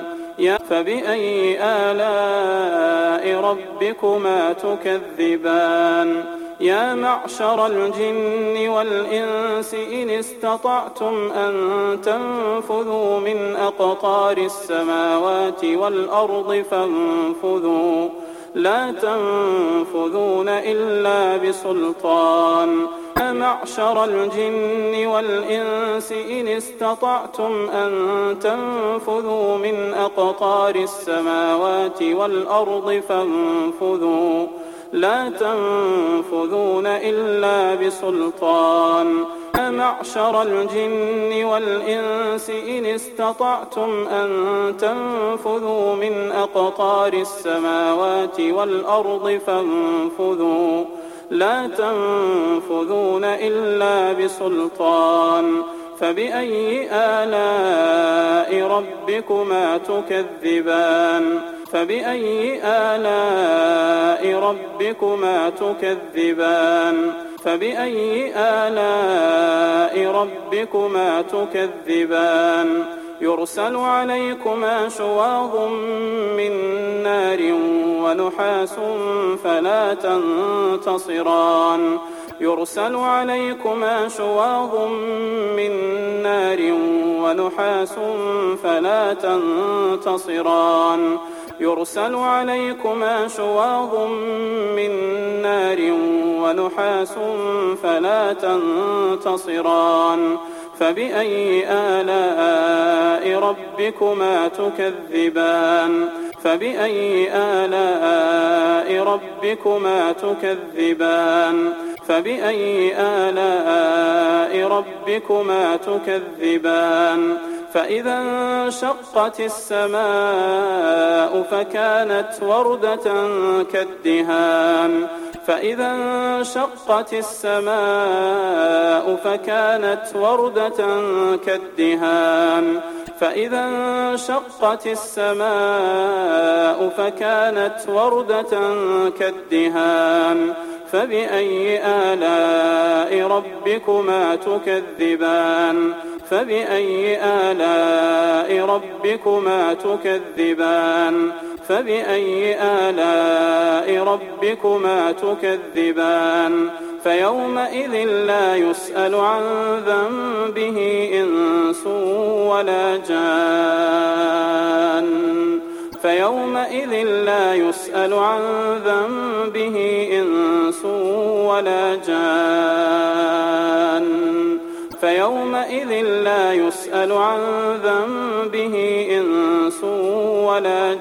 فبأي آلاء ربكما تكذبان يا معشر الجن والإنس إن استطعتم أن تنفذوا من أقطار السماوات والأرض فانفذوا لا تنفذون إلا بسلطان. يا معشر الجن والإنس إن استطعتم أن تنفذوا من أقطار السماوات والأرض فانفذوا لا تنفذون إلا بسلطان. يا معشر الجن والإنس إن استطعتم أن تنفذوا من أقطار السماوات والأرض فانفذوا لا تنفذون إلا بسلطان. فبأي آلاء ربكما تكذبان فبأي آلاء ربكما تكذبان فبأي آلاء ربكما تكذبان يرسل عليكما شواظ من نار ونحاس فلا تنتصران يرسل عليكما شواظ من نار ونحاس فلا تنتصران يرسل عليكما شواظ من نار ونحاس فلا تنتصران فبأي آلاء ربكما تكذبان فبأي آلاء ربكما تكذبان فبأي آلاء ربكما تكذبان فإذا انشقت السماء فكانت وردة كالدهان فإذا انشقت السماء فكانت وردة كالدهان فإذا انشقت السماء فكانت وردة كالدهان فبأي آلاء ربكما تكذبان فبأي آلاء ربكما تكذبان فبأي آلاء ربكما تكذبان فيومئذ لا يسأل عن ذنبه إنس ولا جان فيومئذ لا يسأل عن ذنبه إنس ولا جان فيومئذ لا يسأل عن ذنبه إنس ولا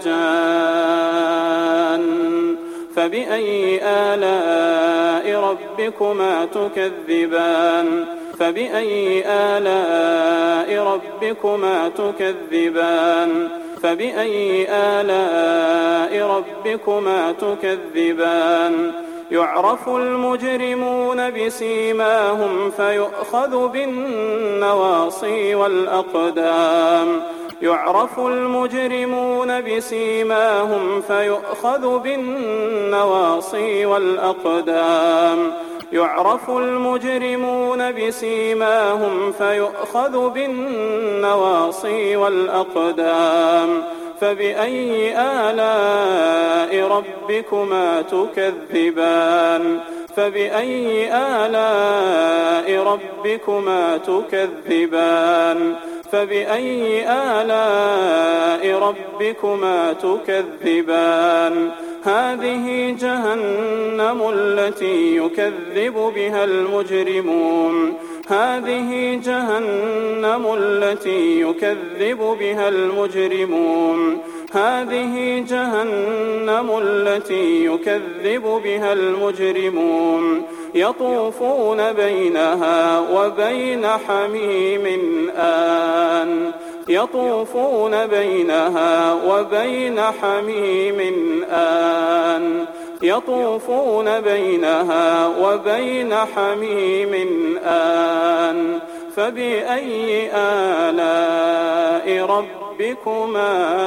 جان فبأي آلاء ربكما تكذبان فبأي آلاء ربكما تكذبان فبأي آلاء ربكما تكذبان يعرف المجرمون بسيماهم فيؤخذ بالنواصي والأقدام يعرف المجرمون بسيماهم فيؤخذ بالنواصي والأقدام يعرف المجرمون بسيماهم فيؤخذ بالنواصي والأقدام فبأي آلاء ربكما تكذبان فبأي آلاء ربكما تكذبان فبأي آلاء ربكما تكذبان هذه جهنم التي يكذب بها المجرمون هذه جهنم التي يكذب بها المجرمون هذه جهنم التي يكذب بها المجرمون يطوفون بينها وبين حميم آن يطوفون بينها وبين حميم آن يطوفون بينها وبين حميم آن فبأي آلاء ربكما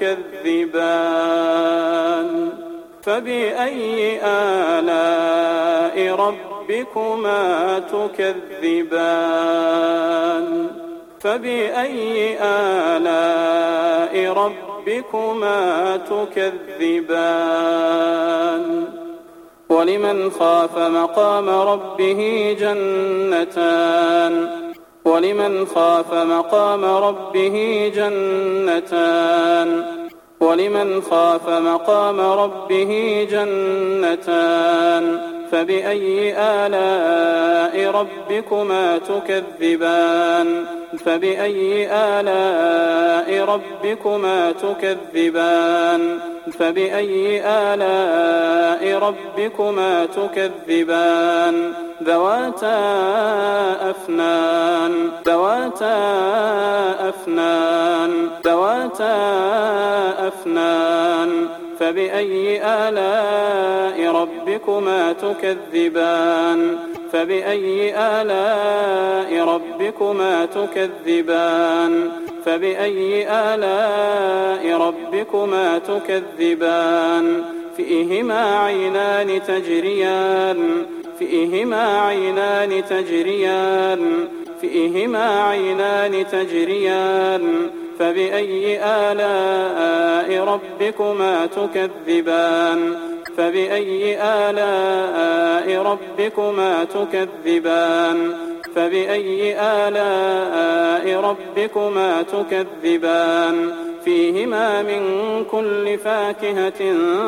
تكذبان فبأي آلاء ربكما تكذبان فبأي آلاء ربكما تكذبان ولمن خاف مقام ربه جنتان ولمن خاف مقام ربه جنتان ولمن خاف مقام ربه جنتان فبأي آلاء ربكما تكذبان فبأي آلاء ربكما تكذبان فبأي آلاء ربكما تكذبان ذواتا أفنان ذواتا أفنان ذواتا أفنان فبأي آلاء ربكما تكذبان فبأي آلاء ربكما تكذبان فبأي آلاء ربكما تكذبان فيهما عينان تجريان فيهما عينان تجريان فيهما عينان تجريان فبأي آلاء ربكما تكذبان فبأي آلاء ربكما تكذبان فبأي آلاء ربكما تكذبان فيهما من كل فاكهة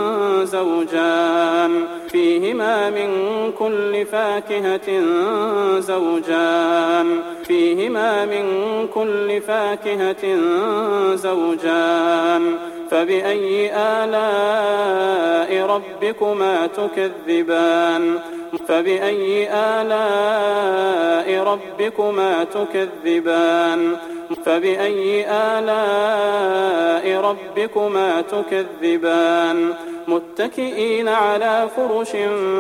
زوجان فيهما من كل فاكهة زوجان فيهما من كل فاكهة زوجان فبأي آلاء ربكما تكذبان فبأي آلاء ربكما تكذبان فبأي آلاء ربكما تكذبان متكئين على فرش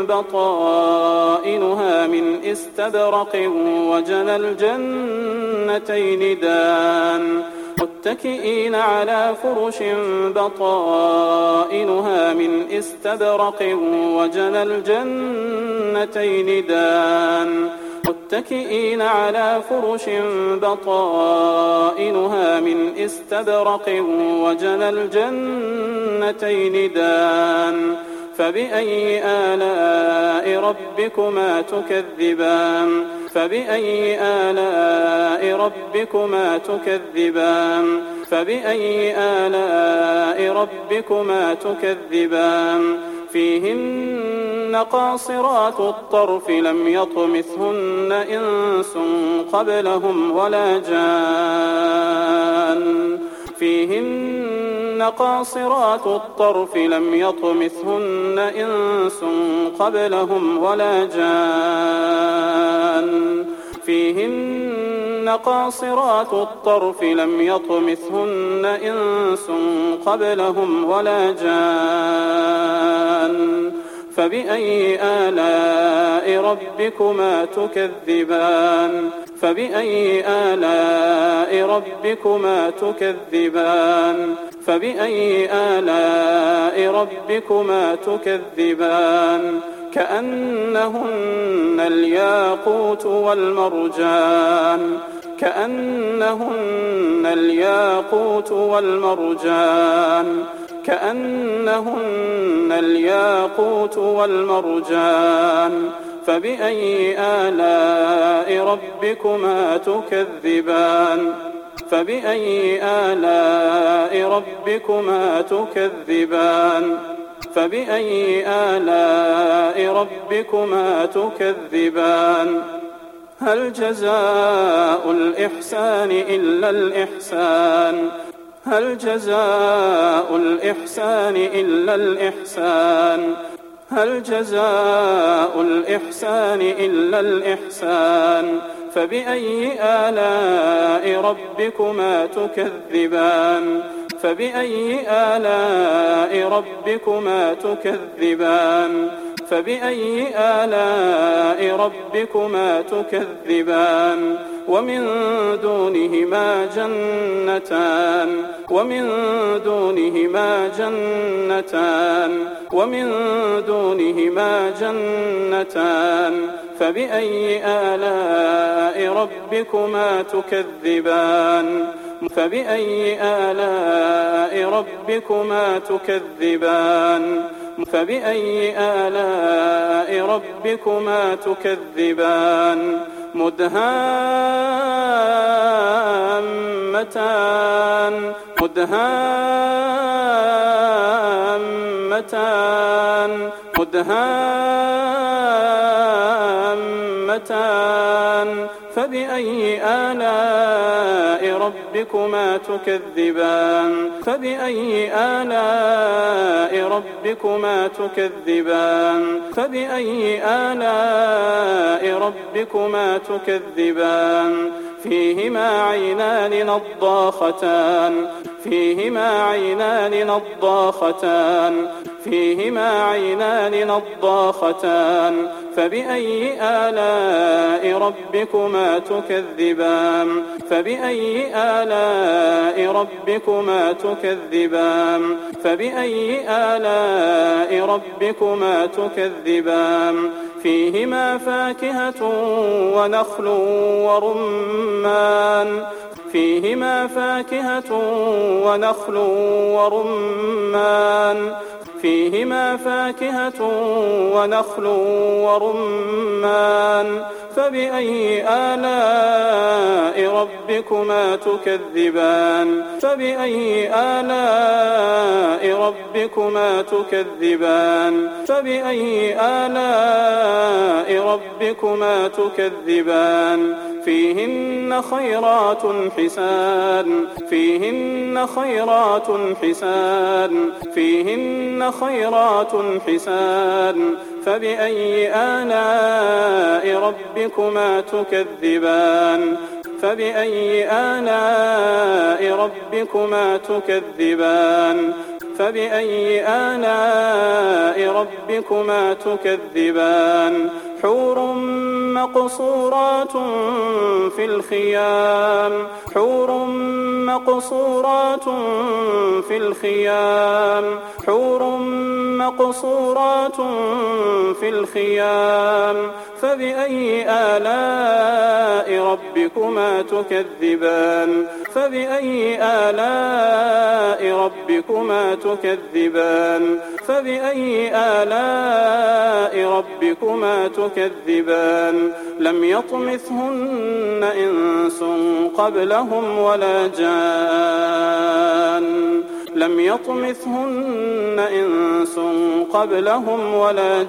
بطائنها من استبرق وجنى الجنتين دان متكئين على فرش بطائنها من استبرق وجنى الجنتين دان متكئين على فرش بطائنها من استبرق وجنى الجنتين دان فبأي آلاء ربكما تكذبان فبأي آلاء ربكما تكذبان فبأي آلاء ربكما تكذبان فيهن قاصرات الطرف لم يطمثهن إنس قبلهم ولا جان فيهن قاصرات الطرف لم يطمثهن إنس قبلهم ولا جان فيهن قاصرات الطرف لم يطمثهن إنس قبلهم ولا جان فبأي آلاء ربكما تكذبان فبأي آلاء ربكما تكذبان فبأي آلاء ربكما تكذبان كأنهن الياقوت والمرجان كأنهن الياقوت والمرجان كأنهن الياقوت والمرجان فبأي آلاء ربكما تكذبان فبأي آلاء ربكما تكذبان فبأي آلاء ربكما تكذبان هل جزاء الإحسان إلا الإحسان هل جزاء الإحسان إلا الإحسان هل جزاء الإحسان إلا الإحسان فبأي آلاء ربكما تكذبان فبأي آلاء ربكما تكذبان فبأي آلاء ربكما تكذبان ومن دونهما جنتان ومن دونهما جنتان ومن دونهما جنتان فبأي آلاء ربكما تكذبان فبأي آلاء ربكما تكذبان فبأي آلاء ربكما تكذبان مدهامتان فبأي آلاء ربكما تكذبان فبأي آلاء ربكما تكذبان فبأي آلاء ربكما تكذبان فيهما عينان نضاختان فيهما عينان نضاختان فبأي آلاء ربكما تكذبان فبأي آلاء ربكما تكذبان فبأي آلاء ربكما تكذبان فيهما فاكهة ونخل ورمان فيهما فاكهة ونخل ورمان فيهما فاكهة ونخل ورمان فبأي آلاء ربكما تكذبان فبأي آلاء ربكما تكذبان فبأي آلاء ربكما تكذبان فيهن خيرات حسان فيهن خيرات حسان فيهن خيرات حسان فبأي آلاء ربكما تكذبان فبأي آلاء ربكما تكذبان فبأي آلاء ربكما تكذبان حور مقصورات في الخيام حور مقصورات في الخيام حور مقصورات في الخيام فبأي آلاء ربكما تكذبان فبأي آلاء ربكما تكذبان فبأي آلاء ربكما تكذبان لم يطمثهن إنس قبلهم ولا جان لم يطمثهن إنس قبلهم ولا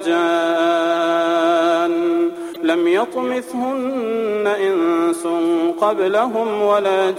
جان لم يطمثهن إنس قبلهم ولا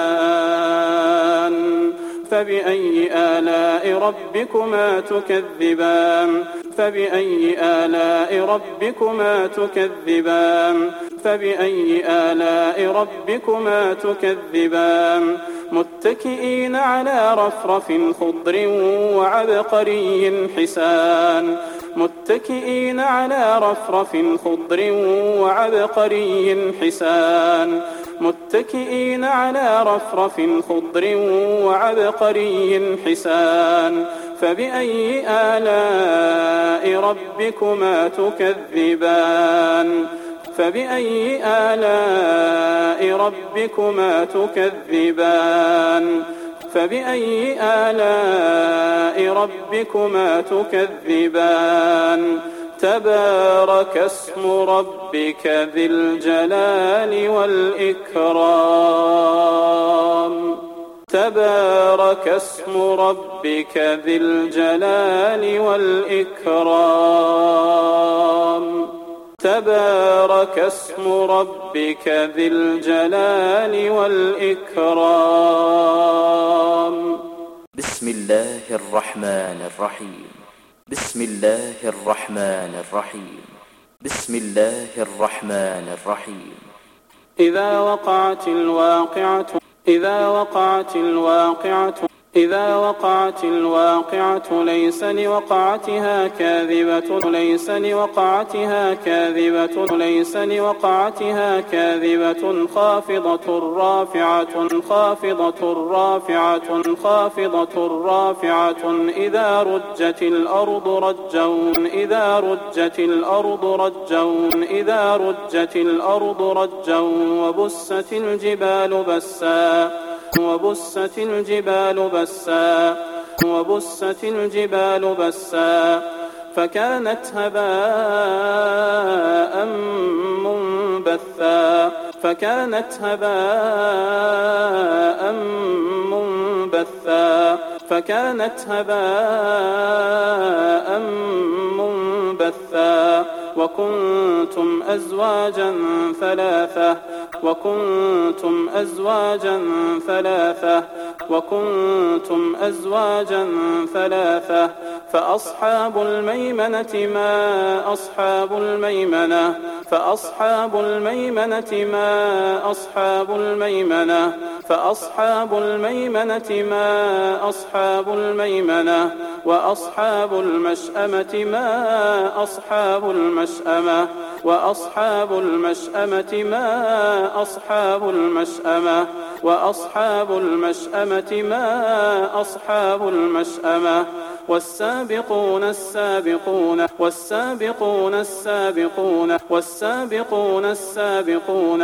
جان فبأي آلاء ربكما تكذبان فبأي آلاء ربكما تكذبان فبأي آلاء ربكما تكذبان متكئين على رفرف خضر وعبقري حسان متكئين على رفرف خضر وعبقري حسان متكئين على رفرف خضر وعبقري حسان فبأي آلاء ربكما تكذبان فبأي آلاء ربكما تكذبان فبأي آلاء ربكما تكذبان تبارك اسم ربك ذي الجلال والإكرام تبارك اسم ربك ذي الجلال والإكرام تبارك اسم ربك ذي الجلال والإكرام بسم الله الرحمن الرحيم بسم الله الرحمن الرحيم بسم الله الرحمن الرحيم إذا وقعت الواقعة إذا وقعت الواقعة إذا وقعت الواقعة ليس لوقعتها كاذبة ليس لوقعتها كاذبة ليس لوقعتها كاذبة خافضة رافعة خافضة رافعة خافضة رافعة إذا رجت الأرض رجا إذا رجت الأرض رجا إذا رجت الأرض رجا وبست الجبال بسا وبست الجبال بسا وبست الجبال بسا فكانت هباء منبثا فكانت هباء منبثا فكانت هباء منبثا وكنتم أزواجا ثلاثة وكنتم أزواجا ثلاثة وكنتم أزواجا ثلاثة فأصحاب الميمنة ما أصحاب الميمنة فأصحاب الميمنة ما أصحاب الميمنة فأصحاب الميمنة ما أصحاب الميمنة وأصحاب المشأمة ما أصحاب المشأمة وأصحاب المشأمة ما أصحاب المشأمة وأصحاب المشأمة ما أصحاب المشأمة والسابقون السابقون والسابقون السابقون والسابقون السابقون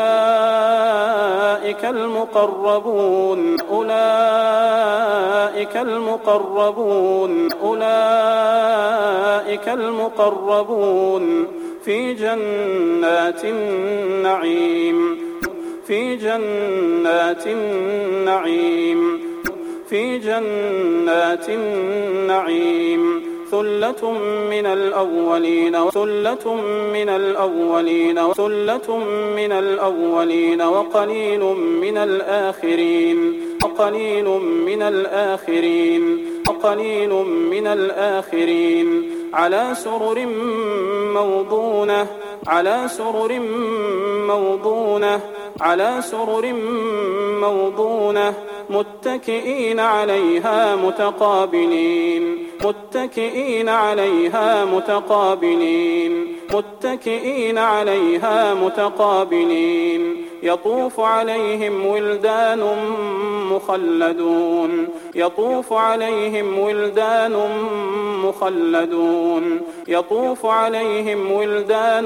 أولئك المقربون أولئك المقربون أولئك المقربون في جنات النعيم في جنات النعيم في جنات النعيم ثلة من الأولين ثلة من الأولين ثلة من الأولين وقليل من الآخرين وقليل من الآخرين وقليل من الآخرين على سرر موضونة على سرر موضونة على سرر موضونة متكئين عليها متقابلين متكئين عليها متقابلين متكئين عليها متقابلين يطوف عليهم ولدان مخلدون يطوف عليهم ولدان مخلدون يطوف عليهم ولدان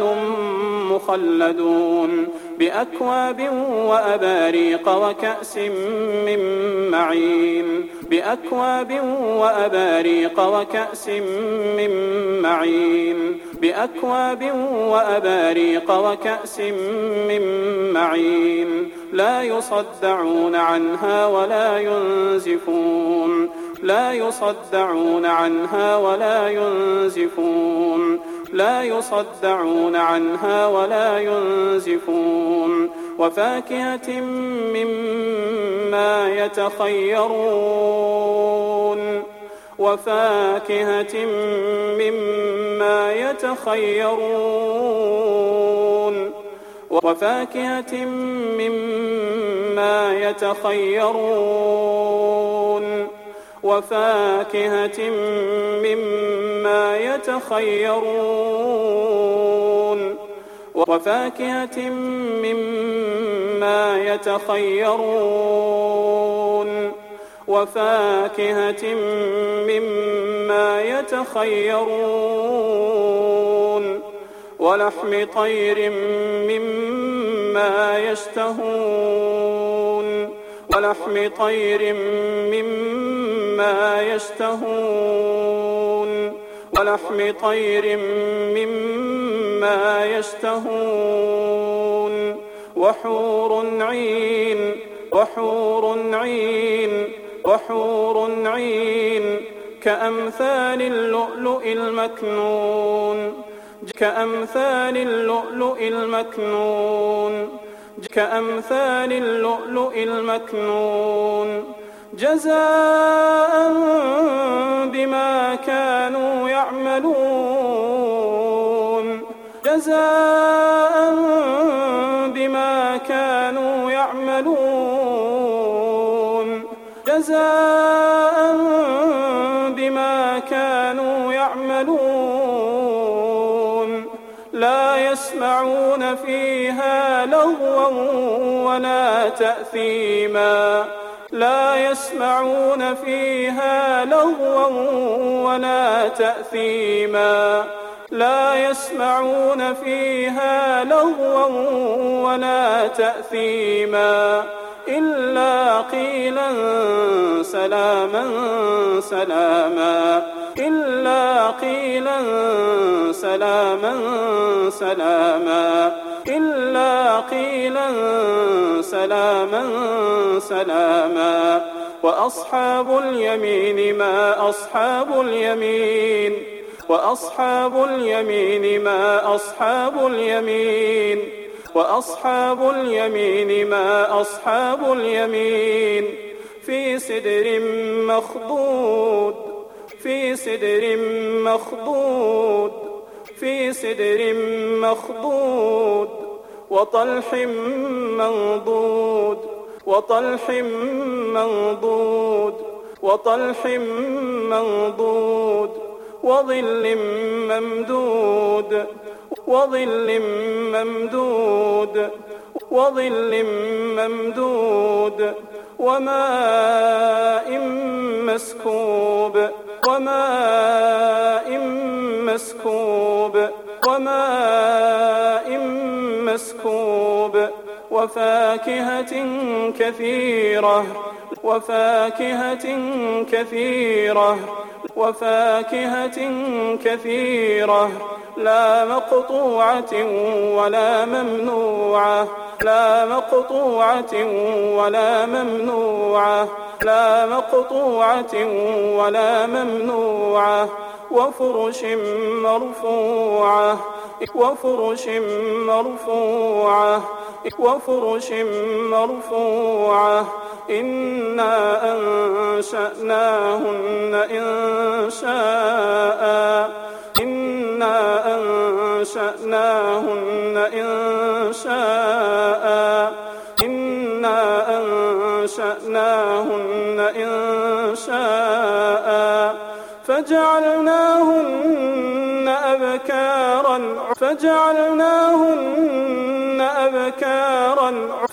مخلدون بأكواب وأباريق وكأس من معين بأكواب وأباريق وكأس من معين بأكواب وأباريق وكأس من معين لا يصدعون عنها ولا ينزفون لا يصدعون عنها ولا ينزفون لا يصدعون عنها ولا ينزفون وفاكهة مما يتخيرون وفاكهة مما يتخيرون وفاكهة مما يتخيرون وفاكهة مما يتخيرون وفاكهة مما يتخيرون وفاكهة مما يتخيرون ولحم طير مما يشتهون ولحم طير مما يشتهون ولحم طير مما يشتهون وحور عين وحور عين وحور عين كأمثال اللؤلؤ المكنون كأمثال اللؤلؤ المكنون كأمثال اللؤلؤ المكنون جزاء بما كانوا يعملون جزاء بما كانوا يعملون جزاء بما كانوا يعملون لا يسمعون فيها لغوا ولا تأثيما لا يسمعون فيها لغوا ولا تأثيما لا يسمعون فيها لغوا ولا تأثيما إلا قيلا سلاما سلاما إلا قيلا سلاما سلاما إلا قيلا سلاما سلاما وأصحاب اليمين ما أصحاب اليمين وأصحاب اليمين ما أصحاب اليمين وأصحاب اليمين ما أصحاب اليمين في سدر مخضود في سدر مخضود في سدر مخضود وطلح منضود وطلح منضود وطلح منضود وظل ممدود وظل ممدود وظل ممدود وماء مسكوب وماء مسكوب وماء مسكوب وفاكهة كثيرة وفاكهة كثيرة وفاكهة كثيرة لا مقطوعة ولا ممنوعة لا مقطوعة ولا ممنوعة لا مقطوعة ولا ممنوعة وفرش مرفوعة وفرش مرفوعة وفرش مرفوعة إنا أنشأناهن إنشاء إنا أنشأناهن إنشاء إنا أنشأناهن إنشاء فجعلناهن أبكارا فجعلناهن أبكارا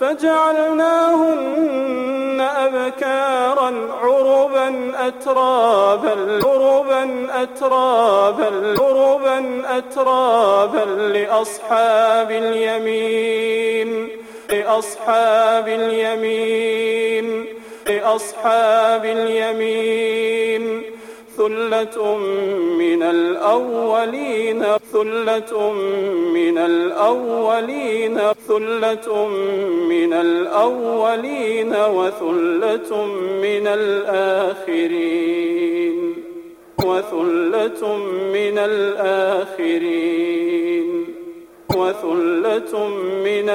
فجعلناهن أبكارا عربا أترابا عربا أترابا عربا أترابا لأصحاب اليمين لأصحاب اليمين لأصحاب اليمين ثلة من الأولين ثلة من الأولين ثلة من الأولين وثلة من الآخرين وثلة من الآخرين وثلة من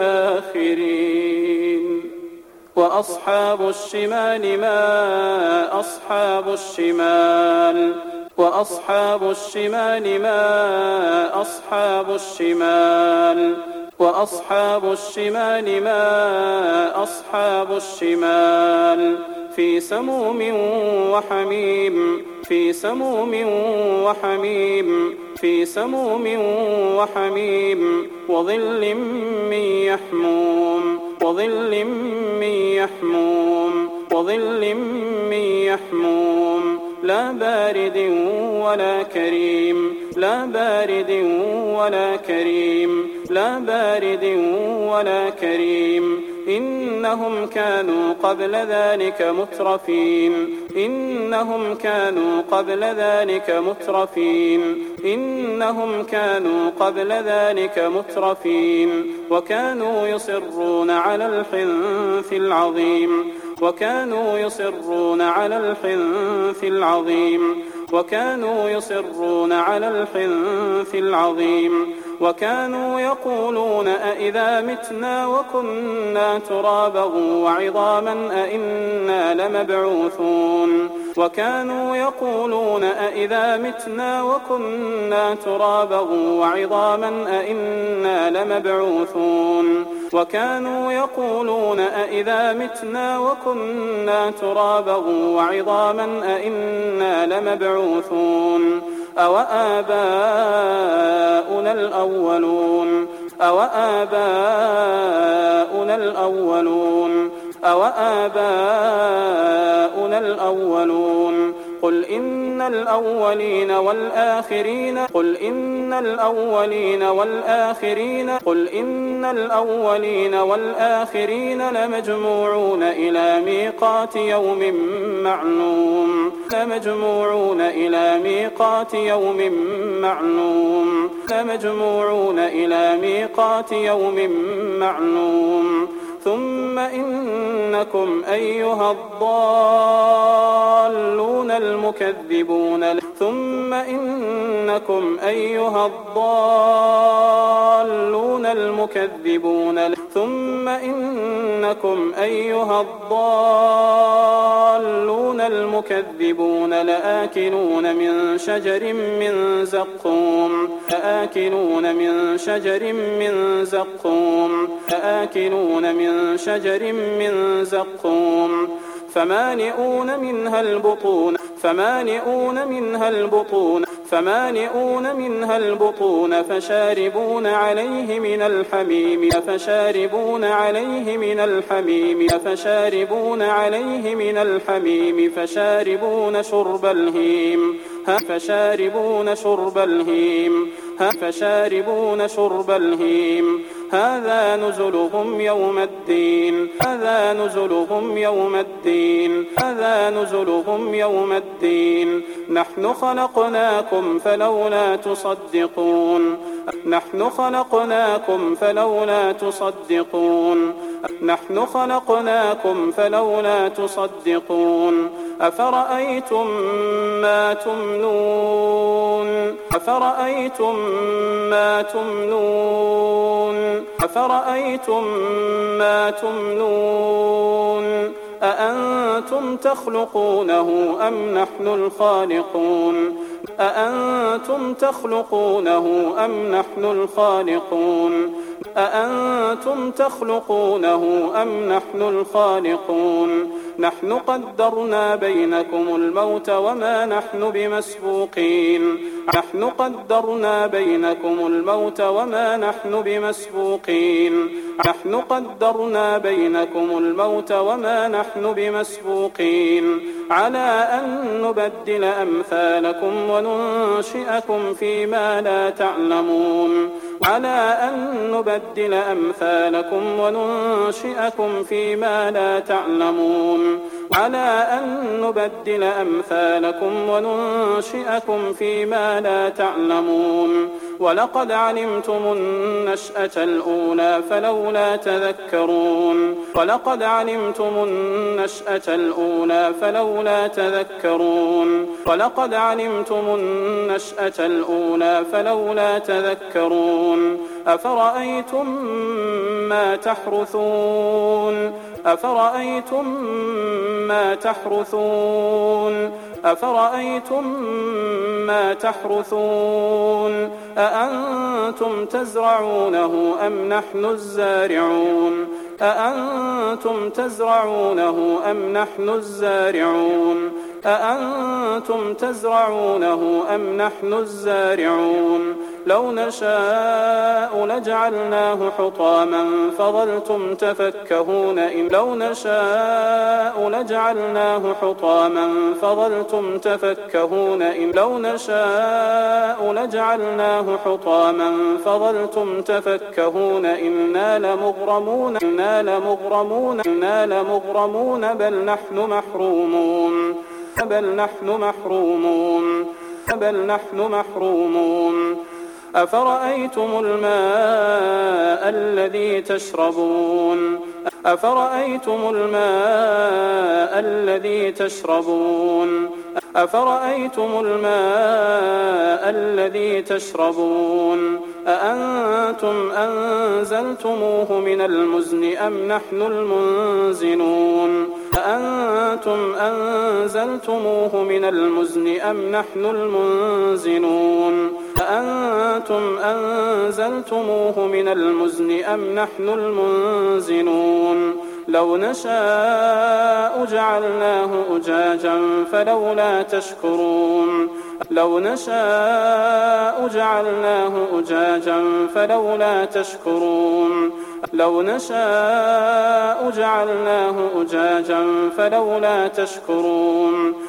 الآخرين وأصحاب الشمال ما أصحاب الشمال وأصحاب الشمال ما أصحاب الشمال وأصحاب الشمال ما أصحاب الشمال في سموم وحميم في سموم وحميم في سموم وحميم وظل من يحموم وظل من يحموم وظل من يحموم لا بارد ولا كريم لا بارد ولا كريم لا بارد ولا كريم إنهم كانوا قبل ذلك مترفين إنهم كانوا قبل ذلك مترفين إنهم كانوا قبل ذلك مترفين وكانوا يصرون على الحنث العظيم وكانوا يصرون على الحنث العظيم وكانوا يصرون على الحنث العظيم وكانوا يقولون أئذا متنا وكنا ترابا وعظاما أئنا لمبعوثون وكانوا يقولون أئذا متنا وكنا ترابا وعظاما أئنا لمبعوثون وكانوا يقولون أئذا متنا وكنا ترابا وعظاما أئنا لمبعوثون أوآباؤنا الأولون أوآباؤنا الأولون أوآباؤنا الأولون قل إن الأولين والآخرين قل إن الأولين والآخرين قل إن الأولين والآخرين لمجموعون إلى ميقات يوم معلوم لمجموعون إلى ميقات يوم معلوم لمجموعون إلى ميقات يوم معلوم ثم إنكم أيها الضالون المكذبون ثم إنكم أيها الضالون المكذبون ثم إنكم أيها الضالون المكذبون لآكلون من شجر من زقوم لآكلون من شجر من زقوم لآكلون من شجر من زقوم فمالئون منها البطون فمالئون منها البطون فشاربون عليه من الحميم فشاربون شرب الهيم هذا نزلهم يوم الدين نحن خلقناكم فلولا تصدقون أفرأيتم ما تمنون أأنتم تخلقونه أم نحن الخالقون أأنتم تخلقونه أم نحن الخالقون نحن قدرنا بينكم الموت وما نحن بمسبوقين على أن نبدل أمثالكم وننشئكم فيما لا تعلمون ولقد علمتم النشأة الأولى فلولا تذكرون أفرأيتم ما تحرثون أأنتم تزرعونه أم نحن الزارعون لو نشاء لجعلناه حطاما فظلتم تفكهون إنا لمغرمون بل نحن محرومون أفرأيتم الماء الذي تشربون أأنتم أنزلتموه من المزن أم نحن المنزلون لو نشاء جعلناه أجاجا فلولا تشكرون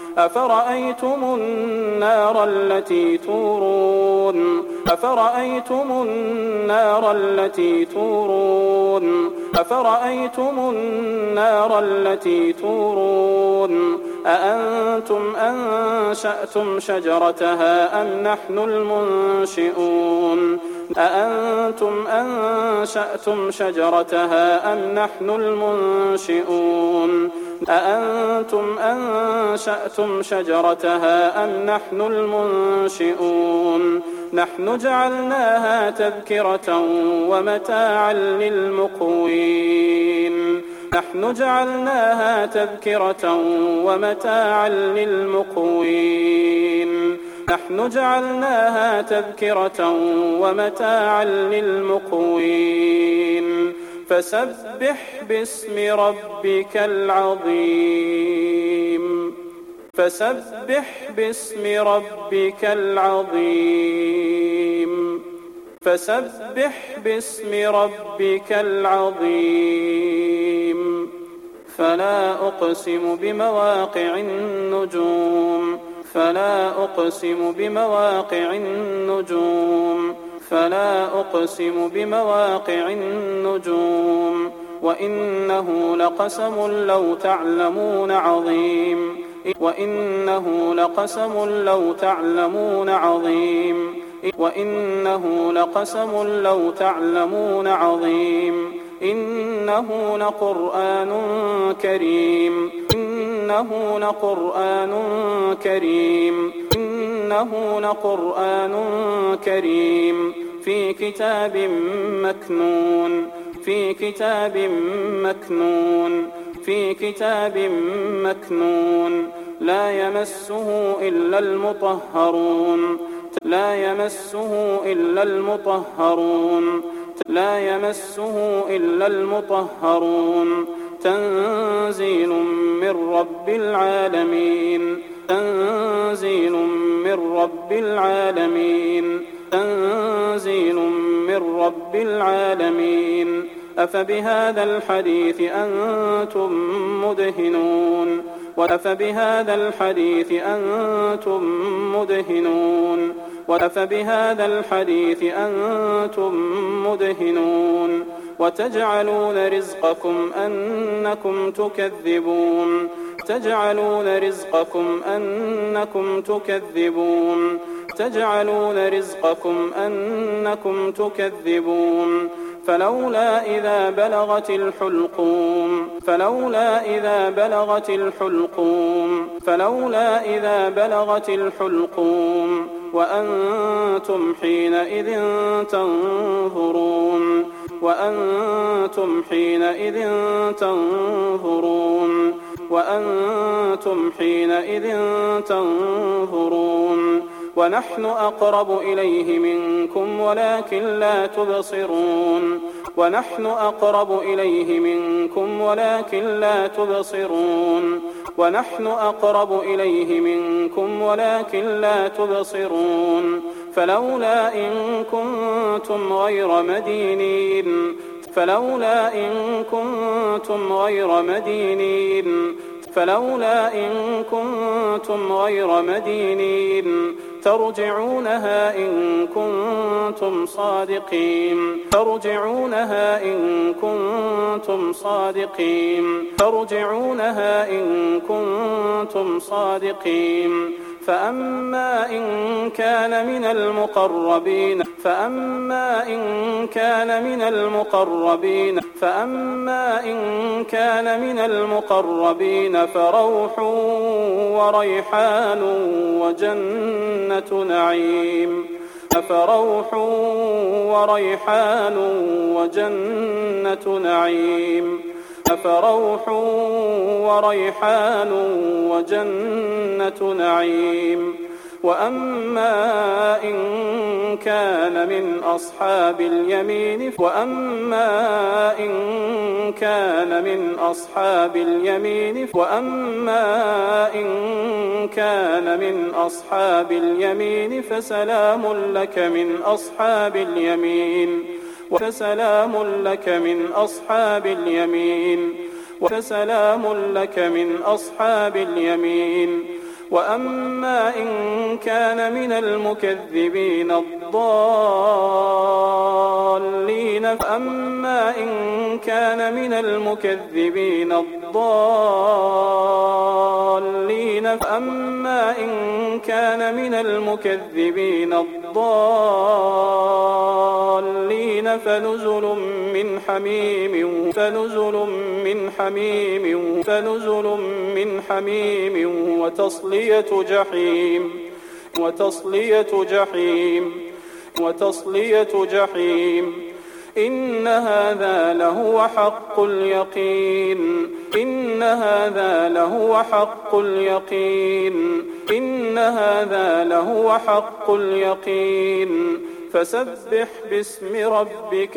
أفرأيتم النار التي تورون أفرأيتم النار التي تورون أفرأيتم النار التي تورون أأنتم أنشأتم شجرتها أم نحن المنشئون أأنتم أنشأتم شجرتها أم نحن المنشئون أأنتم أنشأتم شجرتها أم نحن المنشئون نحن جعلناها تذكرة ومتاعا للمقوين نحن جعلناها تذكرة ومتاعا للمقوين نحن جعلناها تذكرة ومتاعا للمقوين فسبح باسم ربك العظيم فسبح باسم ربك العظيم فسبح باسم ربك العظيم فلا أقسم بمواقع النجوم فلا أقسم بمواقع النجوم فلا أقسم بمواقع النجوم وإنه لقسم لو تعلمون عظيم وإنه لقسم لو تعلمون عظيم وإنه لقسم لو تعلمون عظيم إنه لقرآن كريم إنه لقرآن كريم إنه لقرآن كريم في كتاب مكنون في كتاب مكنون في كتاب مكنون لا يمسه إلا المطهرون لا يمسه إلا المطهرون لا يمسه إلا المطهرون تنزيل من رب العالمين تنزيل من رب العالمين تنزيل من رب العالمين أفبهذا الحديث أنتم مدهنون وأفبهذا الحديث أنتم مدهنون وأفبهذا الحديث أنتم مدهنون وتجعلون رزقكم أنكم تكذبون تجعلون رزقكم أنكم تكذبون تجعلون رزقكم أنكم تكذبون فلولا إذا بلغت الحلقوم فلولا إذا بلغت الحلقوم فلولا إذا بلغت الحلقوم وأنتم حينئذ تنظرون وأنتم حينئذ تنظرون وأنتم حينئذ تنظرون ونحن أقرب إليه منكم ولكن لا تبصرون ونحن أقرب إليه منكم ولكن لا تبصرون ونحن أقرب إليه منكم ولكن لا تبصرون فلولا إن كنتم غير مدينين فلولا إن كنتم غير مدينين فلولا إن كنتم غير مدينين ترجعونها إن كنتم صادقين ترجعونها إن كنتم صادقين ترجعونها إن كنتم صادقين فأما إن كان من المقربين فأما إن كان من المقربين فأما إن كان من المقربين فروح وريحان وجنة نعيم فروح وريحان وجنة نعيم فروح وريحان وجنة نعيم وأما إن كان من أصحاب اليمين وأما إن كان من أصحاب اليمين وأما إن كان من أصحاب اليمين فسلام لك من أصحاب اليمين. فسلام لك من أصحاب اليمين. وسلام لك من أصحاب اليمين. وأما إن كان من المكذبين الضالين فأما إن كان من المكذبين الضالين فنزل من حميم وتصلية جحيم إن هذا لهو حق اليقين فسبح باسم ربك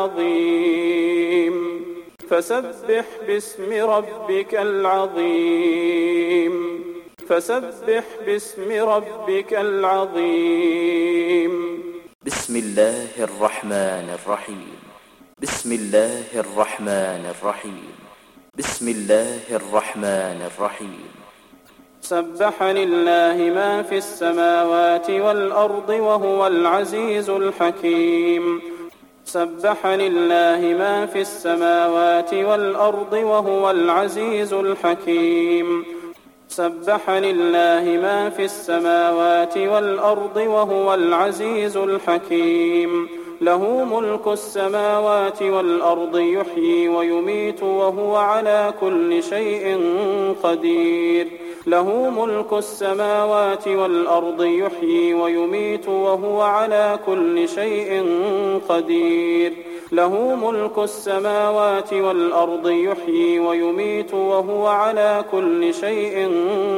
العظيم بسم الله الرحمن الرحيم بسم الله الرحمن الرحيم بسم الله الرحمن الرحيم سبح لله ما في السماوات والأرض وهو العزيز الحكيم سبح لله ما في السماوات والأرض وهو العزيز الحكيم سبح لله ما في السماوات والأرض وهو العزيز الحكيم له ملك السماوات والأرض يحيي ويميت وهو على كل شيء قدير له ملك السماوات والأرض يحيي ويميت وهو على كل شيء قدير له ملك السماوات والأرض يحيي ويميت وهو على كل شيء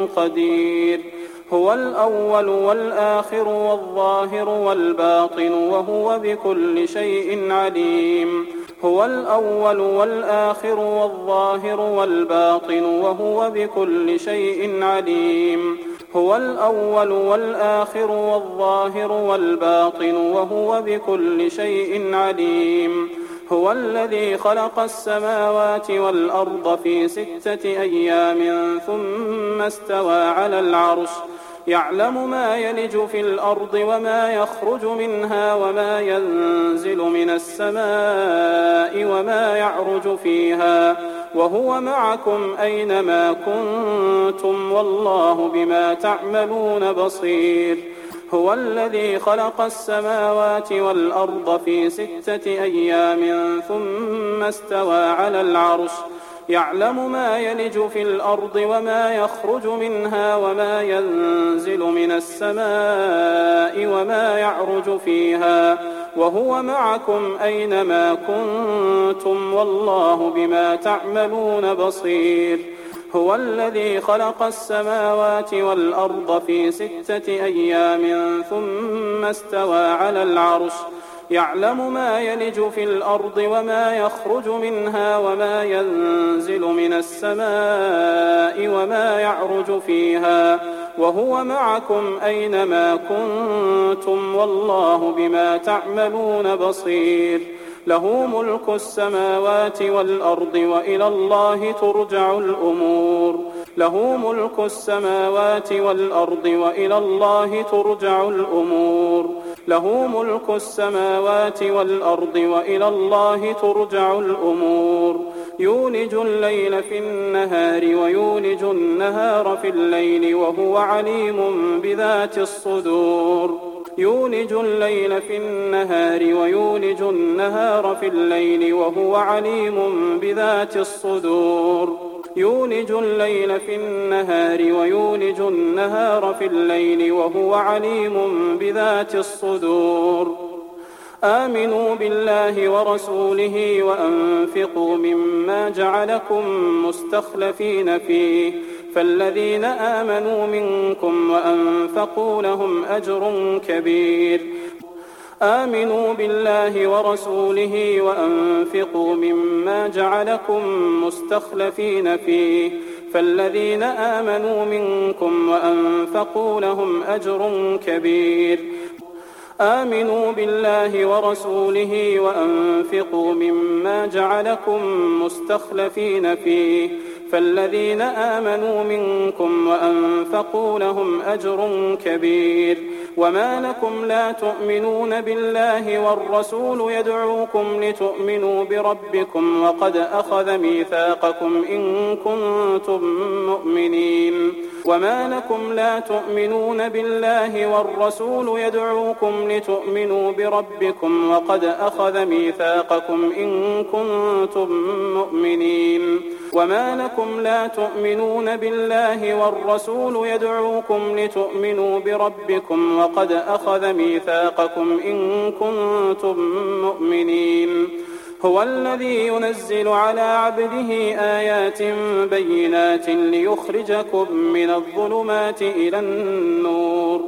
قدير هو الأول والآخر والظاهر والباطن وهو بكل شيء عليم هو الأول والآخر والظاهر والباطن وهو بكل شيء عليم هو الأول والآخر والظاهر والباطن وهو بكل شيء عليم هو الذي خلق السماوات والأرض في 6 أيام ثم استوى على العرش يعلم ما يلج في الأرض وما يخرج منها وما ينزل من السماء وما يعرج فيها وهو معكم أينما كنتم والله بما تعملون بصير هو الذي خلق السماوات والأرض في 6 أيام ثم استوى على العرش يعلم ما يلج في الأرض وما يخرج منها وما ينزل من السماء وما يعرج فيها وهو معكم أينما كنتم والله بما تعملون بصير هو الذي خلق السماوات والأرض في 6 أيام ثم استوى على العرش يعلم ما يلج في الأرض وما يخرج منها وما ينزل من السماء وما يعرج فيها وهو معكم أينما كنتم والله بما تعملون بصير له ملك السماوات والأرض وإلى الله ترجع الأمور له ملك السماوات والأرض وإلى الله ترجع الأمور له ملك السماوات والأرض وإلى الله ترجع الأمور يولج الليل في النهار ويولج النهار في الليل وهو عليم بذات الصدور يولج الليل في النهار ويولج النهار في الليل وهو عليم بذات الصدور يولج الليل في النهار ويولج النهار في الليل وهو عليم بذات الصدور آمنوا بالله ورسوله وأنفقوا مما جعلكم مستخلفين فيه فالذين آمنوا منكم وأنفقوا لهم أجر كبير آمنوا بالله ورسوله وأنفقوا مما جعلكم مستخلفين فيه فالذين آمنوا منكم وأنفقوا لهم أجر كبير آمنوا بالله ورسوله وأنفقوا مما جعلكم مستخلفين فيه فالذين آمنوا منكم وأنفقوا لهم أجر كبير. وما لكم لا تؤمنون بالله والرسول يدعوكم لتؤمنوا بربكم وقد أخذ ميثاقكم إن كنتم مؤمنين. وما لكم لا تؤمنون بالله والرسول يدعوكم لتؤمنوا بربكم وقد أخذ ميثاقكم إن كنتم مؤمنين. وما لكم لا تؤمنون بالله والرسول يدعوكم لتؤمنوا بربكم وقد أخذ ميثاقكم إن كنتم مؤمنين. هو الذي ينزل على عبده آيات بينات ليخرجكم من الظلمات إلى النور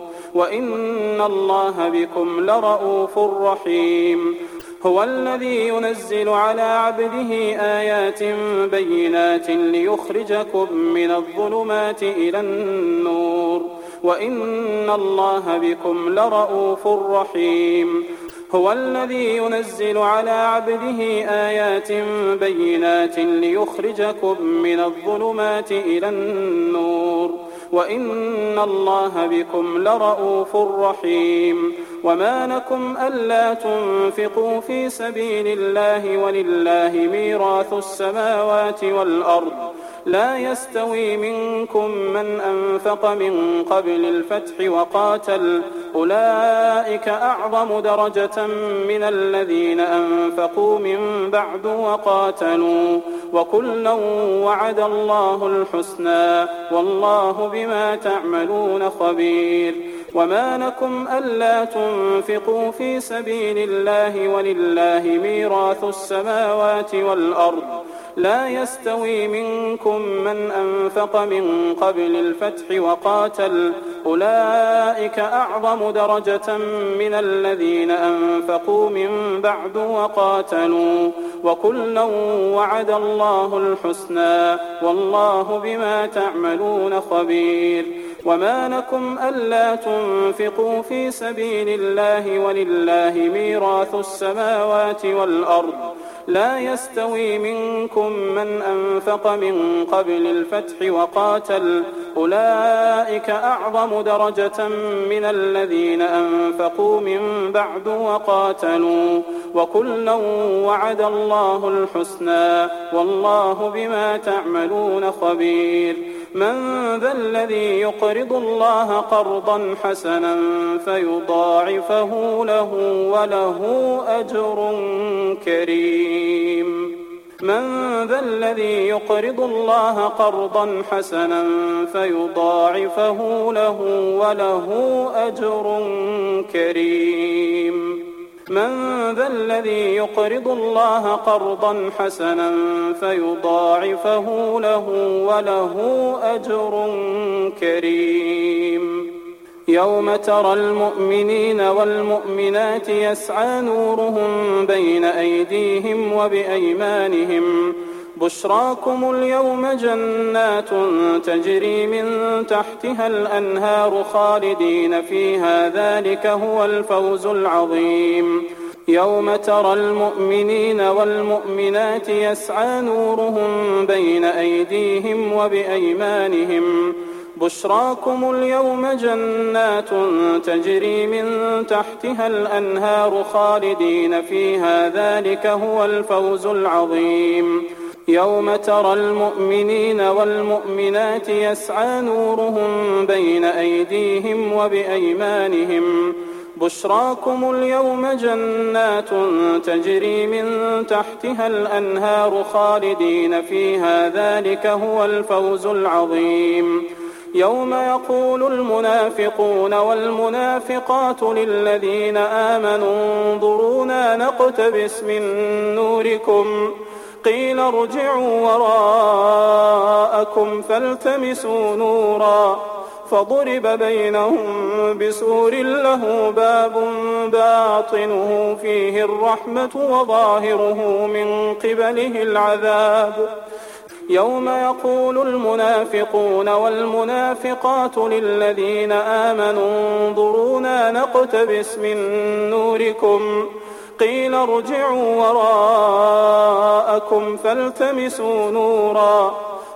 وإن الله بكم لرءوف رحيم. هو الذي ينزل على عبده آيات بينات ليخرجكم من الظلمات إلى النور وإن الله بكم لرءوف رحيم. هو الذي ينزل على عبده آيات بينات ليخرجكم من الظلمات إلى النور وإن الله بكم لرءوف رحيم. وما لكم ألا تنفقوا في سبيل الله ولله ميراث السماوات والأرض لا يستوي منكم من أنفق من قبل الفتح وقاتل أولئك أعظم درجة من الذين أنفقوا من بعد وقاتلوا وكلا وعد الله الحسنى والله بما تعملون خبير. وما لكم ألا تنفقوا في سبيل الله ولله ميراث السماوات والأرض لا يستوي منكم من أنفق من قبل الفتح وقاتل أولئك أعظم درجة من الذين أنفقوا من بعد وقاتلوا وكلا وعد الله الحسنى والله بما تعملون خبير. وما لكم ألا تنفقوا في سبيل الله ولله ميراث السماوات والأرض لا يستوي منكم من أنفق من قبل الفتح وقاتل أولئك أعظم درجة من الذين أنفقوا من بعد وقاتلوا وكلا وعد الله الحسنى والله بما تعملون خبير. من ذا الذي يقرض الله قرضا حسنا فيضاعفه له وله أجر كريم. من ذا الذي يقرض الله قرضا حسنا فيضاعفه له وله أجر كريم. من ذا الذي يقرض الله قرضا حسنا فيضاعفه له وله أجر كريم. يوم ترى المؤمنين والمؤمنات يسعى نورهم بين أيديهم وبأيمانهم بشراكم اليوم جنات تجري من تحتها الأنهار خالدين فيها ذلك هو الفوز العظيم. يوم ترى المؤمنين والمؤمنات يسعى نورهم بين أيديهم وبأيمانهم بشراكم اليوم جنات تجري من تحتها الأنهار خالدين فيها ذلك هو الفوز العظيم. يوم ترى المؤمنين والمؤمنات يسعى نورهم بين أيديهم وبأيمانهم بشراكم اليوم جنات تجري من تحتها الأنهار خالدين فيها ذلك هو الفوز العظيم. يوم يقول المنافقون والمنافقات للذين آمنوا انظرونا نقتبس من نوركم قيل ارجعوا وراءكم فالتمسوا نورا فضرب بينهم بسور له باب باطنه فيه الرحمة وظاهره من قبله العذاب. يوم يقول المنافقون والمنافقات للذين آمنوا انظرونا نقتبس من نوركم قيل ارجعوا وراءكم فالتمسوا نورا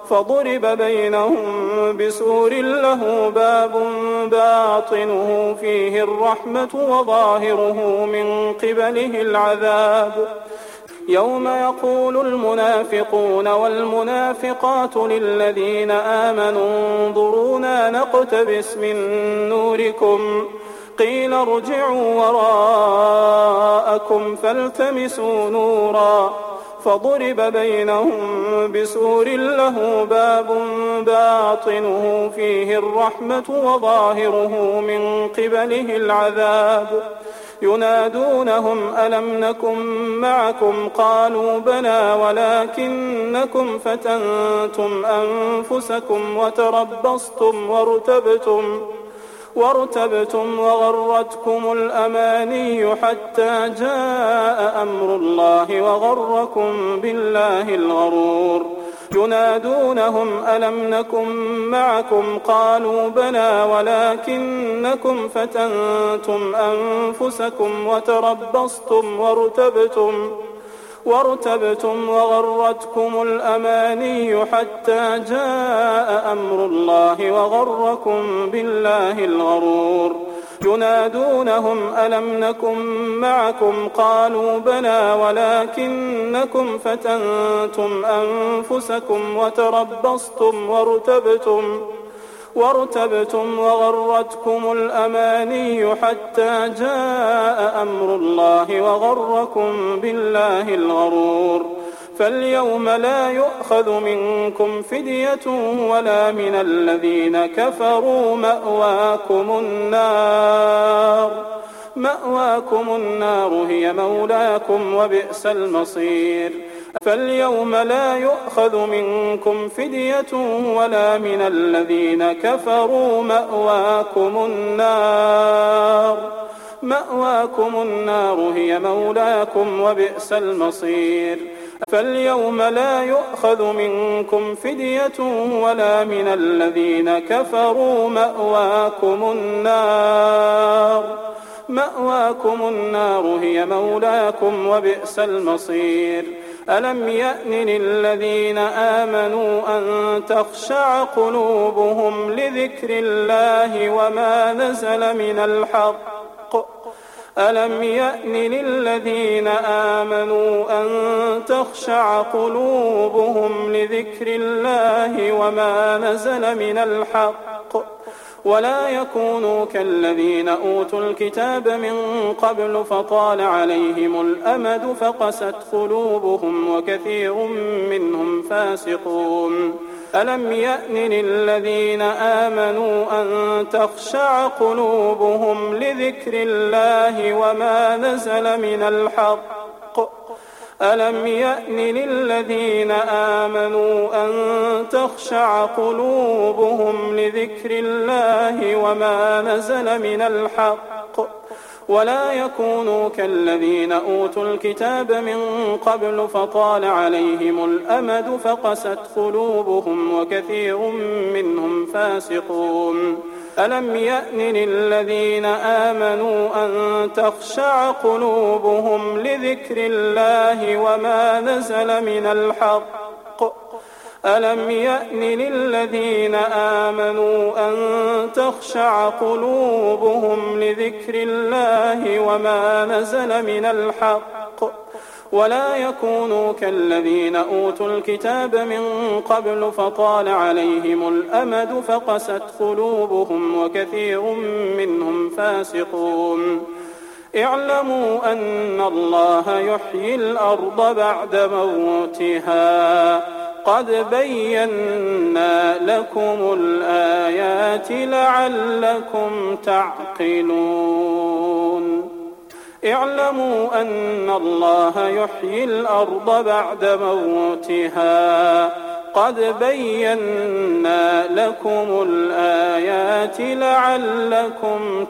فضرب بينهم بسور له باب باطنه فيه الرحمة وظاهره من قبله العذاب. يوم يقول المنافقون والمنافقات للذين آمنوا انظرونا نقتبس من نوركم قيل ارجعوا وراءكم فالتمسوا نورا فضرب بينهم بسور له باب باطنه فيه الرحمة وظاهره من قبله العذاب. ينادونهم ألم نكن معكم قالوا بلى ولكنكم فتنتم أنفسكم وتربصتم وارتبتم وغرتكم الأماني حتى جاء أمر الله وغركم بالله الغرور. ينادونهم ألم نكن معكم قالوا بلى ولكنكم فتنتم أنفسكم وارتبتم وغرتكم الأماني حتى جاء أمر الله وغركم بالله الغرور. ينادونهم ألم نكن معكم قالوا بلى ولكنكم فتنتم أنفسكم وارتبتم وغرتكم الأماني حتى جاء أمر الله وغركم بالله الغرور. فاليوم لا يؤخذ منكم فدية ولا من الذين كفروا مأواكم النار هي مولاكم وبئس المصير. فاليوم لا يؤخذ منكم فدية ولا من الذين كفروا مأواكم النار هي مولاكم وبئس المصير. فاليوم لا يؤخذ منكم فدية ولا من الذين كفروا مأواكم النار هي مولاكم وبئس المصير. ألم يأن للذين آمنوا أن تخشع قلوبهم لذكر الله وما نزل من الحق ألم يأن للذين آمنوا أن تخشع قلوبهم لذكر الله وما نزل من الحق ولا يكونوا كالذين أوتوا الكتاب من قبل فطال عليهم الأمد فقست قلوبهم وكثير منهم فاسقون. ألم يأن للذين آمنوا أن تخشع قلوبهم لذكر الله وما نزل من الحق ألم يأن للذين آمنوا أن تخشع قلوبهم لذكر الله وما نزل من الحق ولا يكونوا كالذين أوتوا الكتاب من قبل فطال عليهم الأمد فقست قلوبهم وكثير منهم فاسقون. ألم يأن للذين آمنوا أن تخشع قلوبهم لذكر الله وما نزل من الحق ألم يأن للذين آمنوا أن تخشع قلوبهم لذكر الله وما نزل من الحق ولا يكونوا كالذين أوتوا الكتاب من قبل فطال عليهم الأمد فقست قلوبهم وكثير منهم فاسقون. اعلموا أن الله يحيي الأرض بعد موتها قد بينا لكم الآيات لعلكم تعقلون. اعلموا أن الله يحيي الأرض بعد موتها قد بينا لكم الآيات لعلكم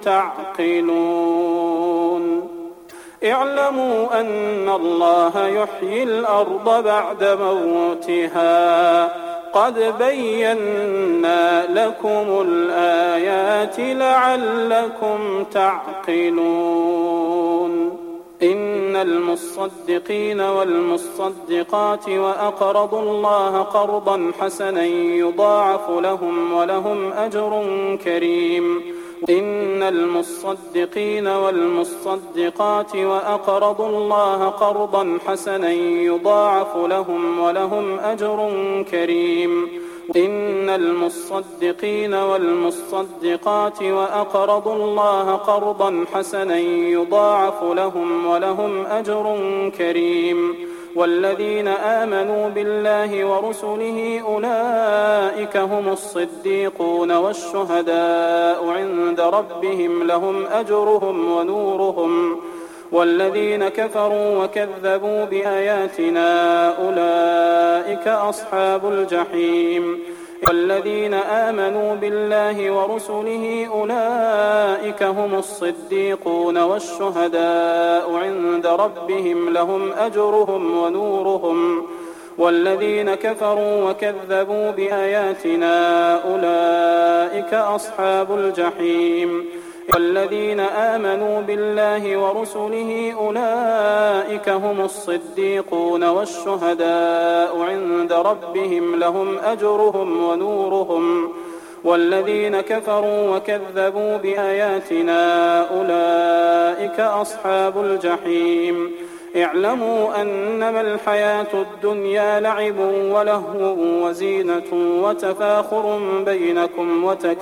تعقلون. اعلموا أن الله يحيي الأرض بعد موتها قد بينا لكم الآيات لعلكم تعقلون. إن المصدقين والمصدقات وأقرضوا الله قرضا حسنا يضاعف لهم ولهم أجر كريم. إن المصدقين والمصدقات وأقرضوا الله قرضا حسنا يضاعف لهم ولهم أجر كريم. إن المصدقين والمصدقات وأقرضوا الله قرضا حسنا يضاعف لهم ولهم أجر كريم. والذين آمنوا بالله ورسله أولئك هم الصديقون والشهداء عند ربهم لهم أجرهم ونورهم. والذين كفروا وكذبوا بآياتنا أولئك أصحاب الجحيم. والذين آمنوا بالله ورسله أولئك هم الصديقون والشهداء عند ربهم لهم أجرهم ونورهم. والذين كفروا وكذبوا بآياتنا أولئك أصحاب الجحيم. والذين آمنوا بالله ورسله أولئك هم الصديقون والشهداء عند ربهم لهم أجرهم ونورهم. والذين كفروا وكذبوا بآياتنا أولئك أصحاب الجحيم. اعلموا أنما الحياة الدنيا لعب ولهو وزينة وتفاخر بينكم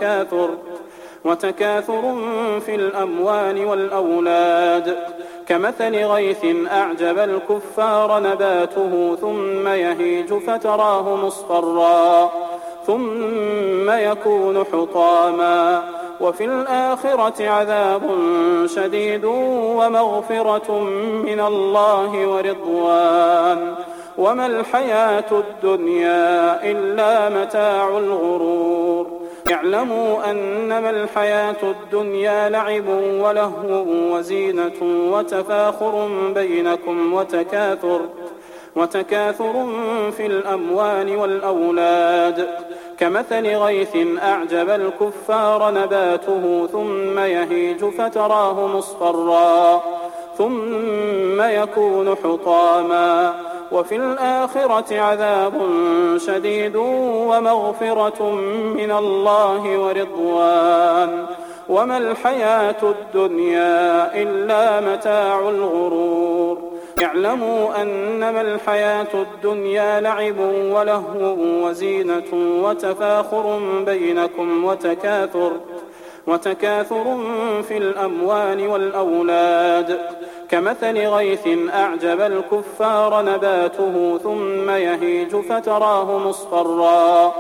وتكاثر في الأموال والأولاد كمثل غيث أعجب الكفار نباته ثم يهيج فتراه مصفرا ثم يكون حطاما وفي الآخرة عذاب شديد ومغفرة من الله ورضوان وما الحياة الدنيا إلا متاع الغرور. اعلموا أنما الحياة الدنيا لعب ولهو وزينة وتفاخر بينكم وتكاثر في الأموال والأولاد كمثل غيث أعجب الكفار نباته ثم يهيج فتراه مصفرا ثم يكون حطاما وفي الآخرة عذاب شديد ومغفرة من الله ورضوان وما الحياة الدنيا إلا متاع الغرور. اعلموا أنما الحياة الدنيا لعب ولهو وزينة وتفاخر بينكم وتكاثر في الأموال والأولاد كمثل غيث أعجب الكفار نباته ثم يهيج فتراه مصفرا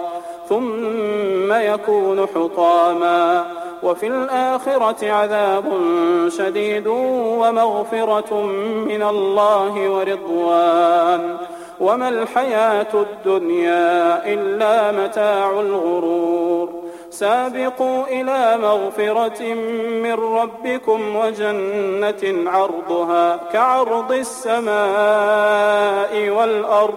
ثم يكون حطاما وفي الآخرة عذاب شديد ومغفرة من الله ورضوان وما الحياة الدنيا إلا متاع الغرور. سابقوا إلى مغفرة من ربكم وجنة عرضها كعرض السماء والأرض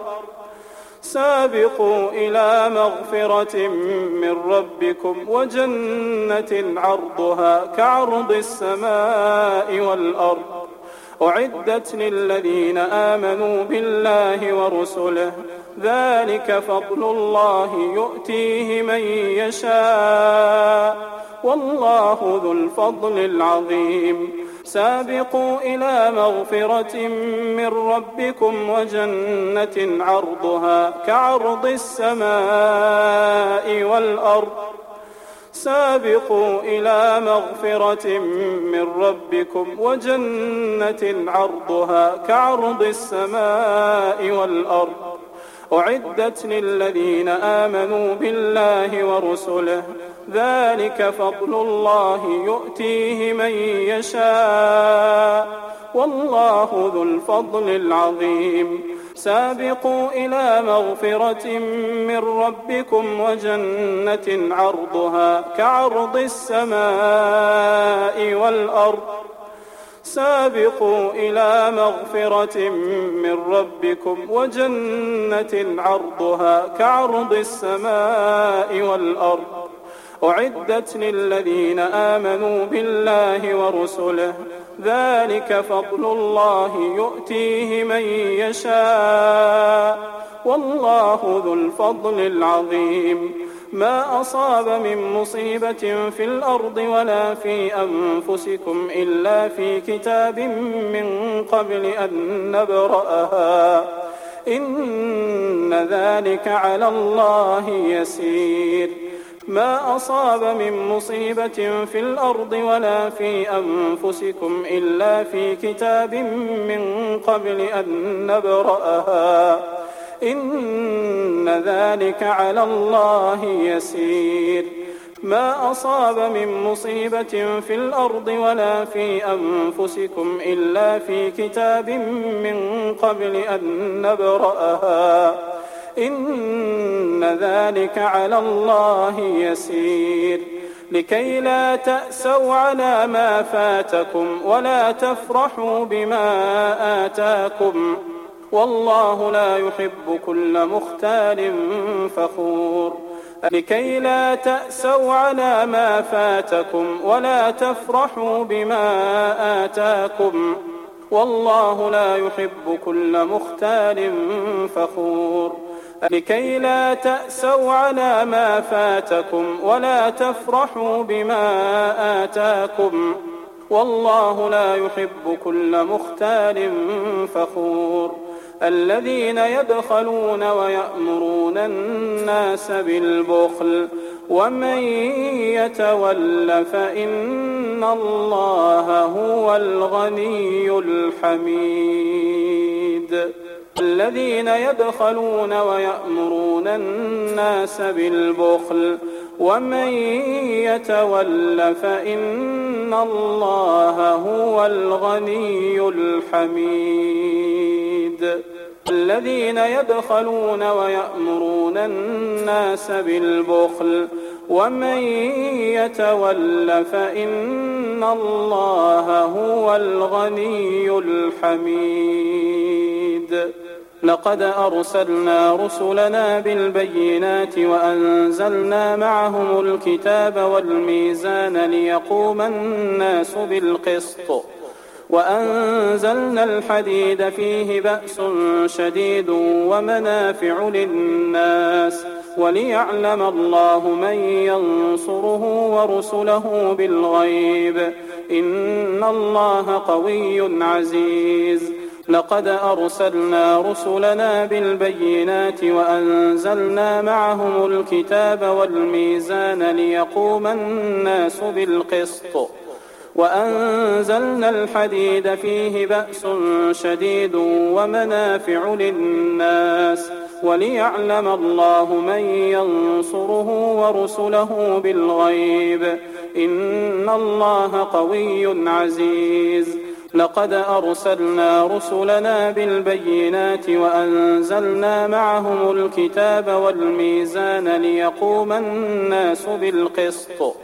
سابقوا إلى مغفرة من ربكم وجنة عرضها كعرض السماء والأرض أعدت للذين آمنوا بالله ورسله ذلك فضل الله يؤتيه من يشاء والله ذو الفضل العظيم. سابقوا إلى مغفرة من ربكم وجنة عرضها كعرض السماء والأرض سابقوا إلى مغفرة من ربكم وجنة عرضها كعرض السماء والأرض أعدت للذين آمنوا بالله ورسله ذلك فضل الله يؤتيه من يشاء والله ذو الفضل العظيم. سابقوا إلى مغفرة من ربكم وجنة عرضها كعرض السماء والأرض سابقوا إلى مغفرة من ربكم وجنة عرضها كعرض السماء والأرض أعدت للذين آمنوا بالله ورسله ذلك فضل الله يؤتيه من يشاء والله ذو الفضل العظيم ما أصاب من مصيبة في الأرض ولا في أنفسكم إلا في كتاب من قبل أن نبرأها إن ذلك على الله يسير ما أصاب من مصيبة في الأرض ولا في أنفسكم إلا في كتاب من قبل أن نبرأها إن ذلك على الله يسير ما أصاب من مصيبة في الأرض ولا في أنفسكم إلا في كتاب من قبل أن نبرأها إن ذلك على الله يسير لكي لا تأسوا على ما فاتكم ولا تفرحوا بما آتاكم والله لا يحب كل مختال فخور لكي لا تأسوا على ما فاتكم ولا تفرحوا بما آتاكم والله لا يحب كل مختال فخور لكي لا تأسوا على ما فاتكم ولا تفرحوا بما آتاكم والله لا يحب كل مختال فخور الذين يبخلون ويأمرون الناس بالبخل ومن يتول فإن الله هو الغني الحميد الذين يبخلون ويأمرون الناس بالبخل ومن يتول فإن الله هو الغني الحميد الذين يبخلون ويأمرون الناس بالبخل ومن يتول فإن الله هو الغني الحميد لقد أرسلنا رسلنا بالبينات وأنزلنا معهم الكتاب والميزان ليقوم الناس بالقسط وأنزلنا الحديد فيه بأس شديد ومنافع للناس وليعلم الله من ينصره ورسله بالغيب إن الله قوي عزيز لقد أرسلنا رسلنا بالبينات وأنزلنا معهم الكتاب والميزان ليقوم الناس بالقسط وأنزلنا الحديد فيه بأس شديد ومنافع للناس وليعلم الله من ينصره ورسله بالغيب إن الله قوي عزيز لقد أرسلنا رسلنا بالبينات وأنزلنا معهم الكتاب والميزان ليقوم الناس بالقسط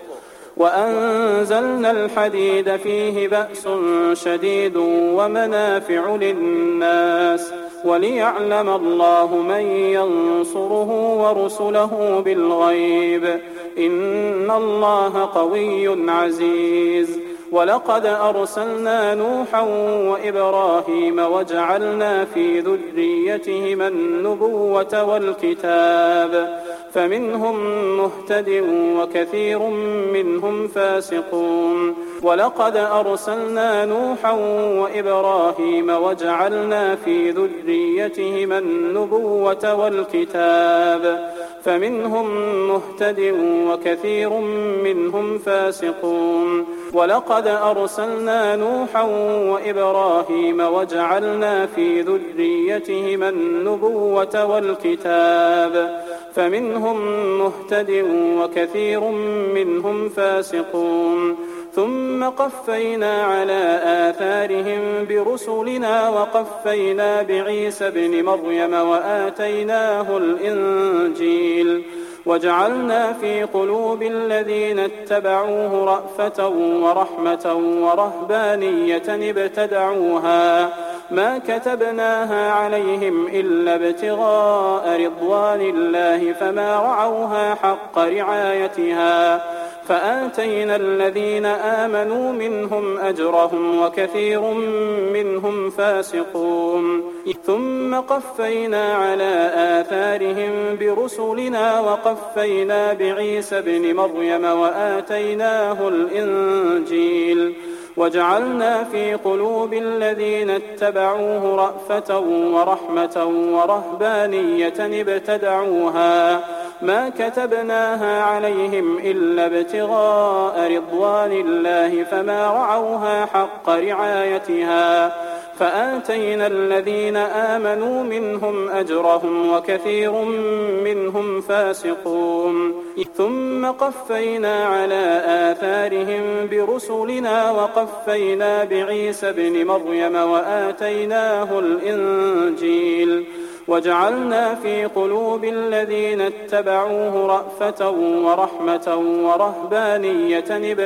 وأنزلنا الحديد فيه بأس شديد ومنافع للناس وليعلم الله من ينصره ورسله بالغيب إن الله قوي عزيز ولقد أرسلنا نوحا وإبراهيم وجعلنا في ذريتهما النبوة والكتاب فمنهم مهتد وكثير منهم فاسقون ولقد أرسلنا نوحا وإبراهيم وجعلنا في ذريتهما النبوة والكتاب فمنهم مهتد وكثير منهم فاسقون ولقد أرسلنا نوحا وإبراهيم وجعلنا في ذريتهما النبوة والكتاب فمنهم مهتد وكثير منهم فاسقون ثم قفينا على آثارهم برسلنا وقفينا بعيسى ابن مريم وآتيناه الإنجيل وجعلنا في قلوب الذين اتبعوه رأفة ورحمة ورهبانية ابتدعوها ما كتبناها عليهم إلا ابتغاء رضوان الله فما رعوها حق رعايتها فآتينا الذين آمنوا منهم أجرهم وكثير منهم فاسقون ثم قفينا على آثارهم برسلنا وقفينا بعيسى ابن مريم وآتيناه الإنجيل وجعلنا في قلوب الذين اتبعوه رأفة ورحمة ورهبانية ابتدعوها ما كتبناها عليهم إلا ابتغاء رضوان الله فما رعوها حق رعايتها فآتينا الذين آمنوا منهم أجرهم وكثير منهم فاسقون ثم قفينا على آثارهم برسلنا وقفينا بعيسى ابن مريم وآتيناه الإنجيل وجعلنا في قلوب الذين اتبعوه رأفة ورحمة ورهبانية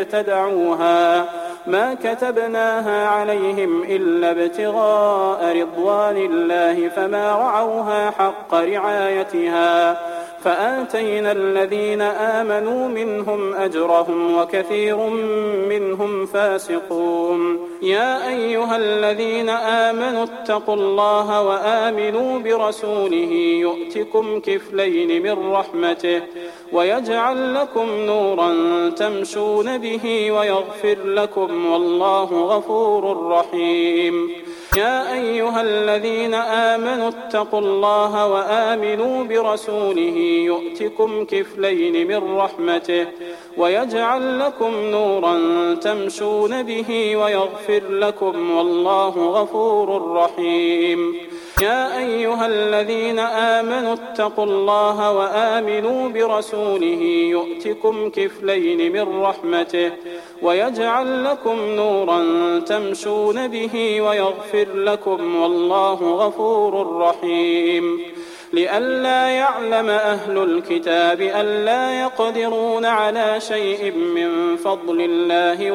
ابتدعوها ما كتبناها عليهم إلا ابتغاء رضوان الله فما رعوها حق رعايتها فآتينا الذين آمنوا منهم أجرهم وكثير منهم فاسقون يا أيها الذين آمنوا اتقوا الله وآمنوا برسوله يؤتكم كفلين من رحمته ويجعل لكم نورا تمشون به ويغفر لكم والله غفور رحيم يا أيها الذين آمنوا اتقوا الله وآمنوا برسوله يؤتكم كفلين من رحمته ويجعل لكم نورا تمشون به ويغفر لكم والله غفور رحيم يا أيها الذين آمنوا اتقوا الله وآمنوا برسوله يؤتكم كفلين من رحمته ويجعل لكم نورا تمشون به ويغفر لكم والله غفور رحيم لئلا يعلم أهل الكتاب ألا يقدرون على شيء من فضل الله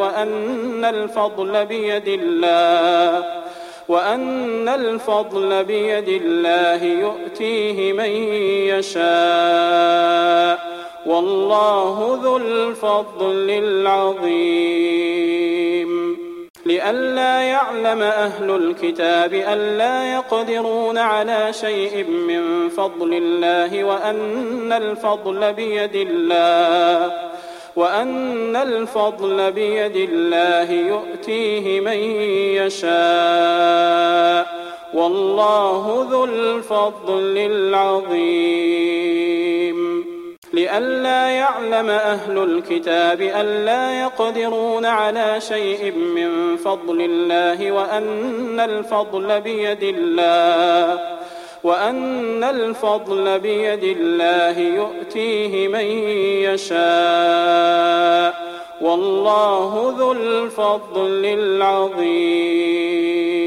وأن الفضل بيد الله يؤتيه من يشاء والله ذو الفضل العظيم لئلا يعلم أهل الكتاب ألا يقدرون على شيء من فضل الله وأن الفضل بيد الله يؤتيه من يشاء والله ذو الفضل العظيم لئلا يعلم أهل الكتاب ألا يقدرون على شيء من فضل الله وأن الفضل بيد الله يؤتيه من يشاء والله ذو الفضل العظيم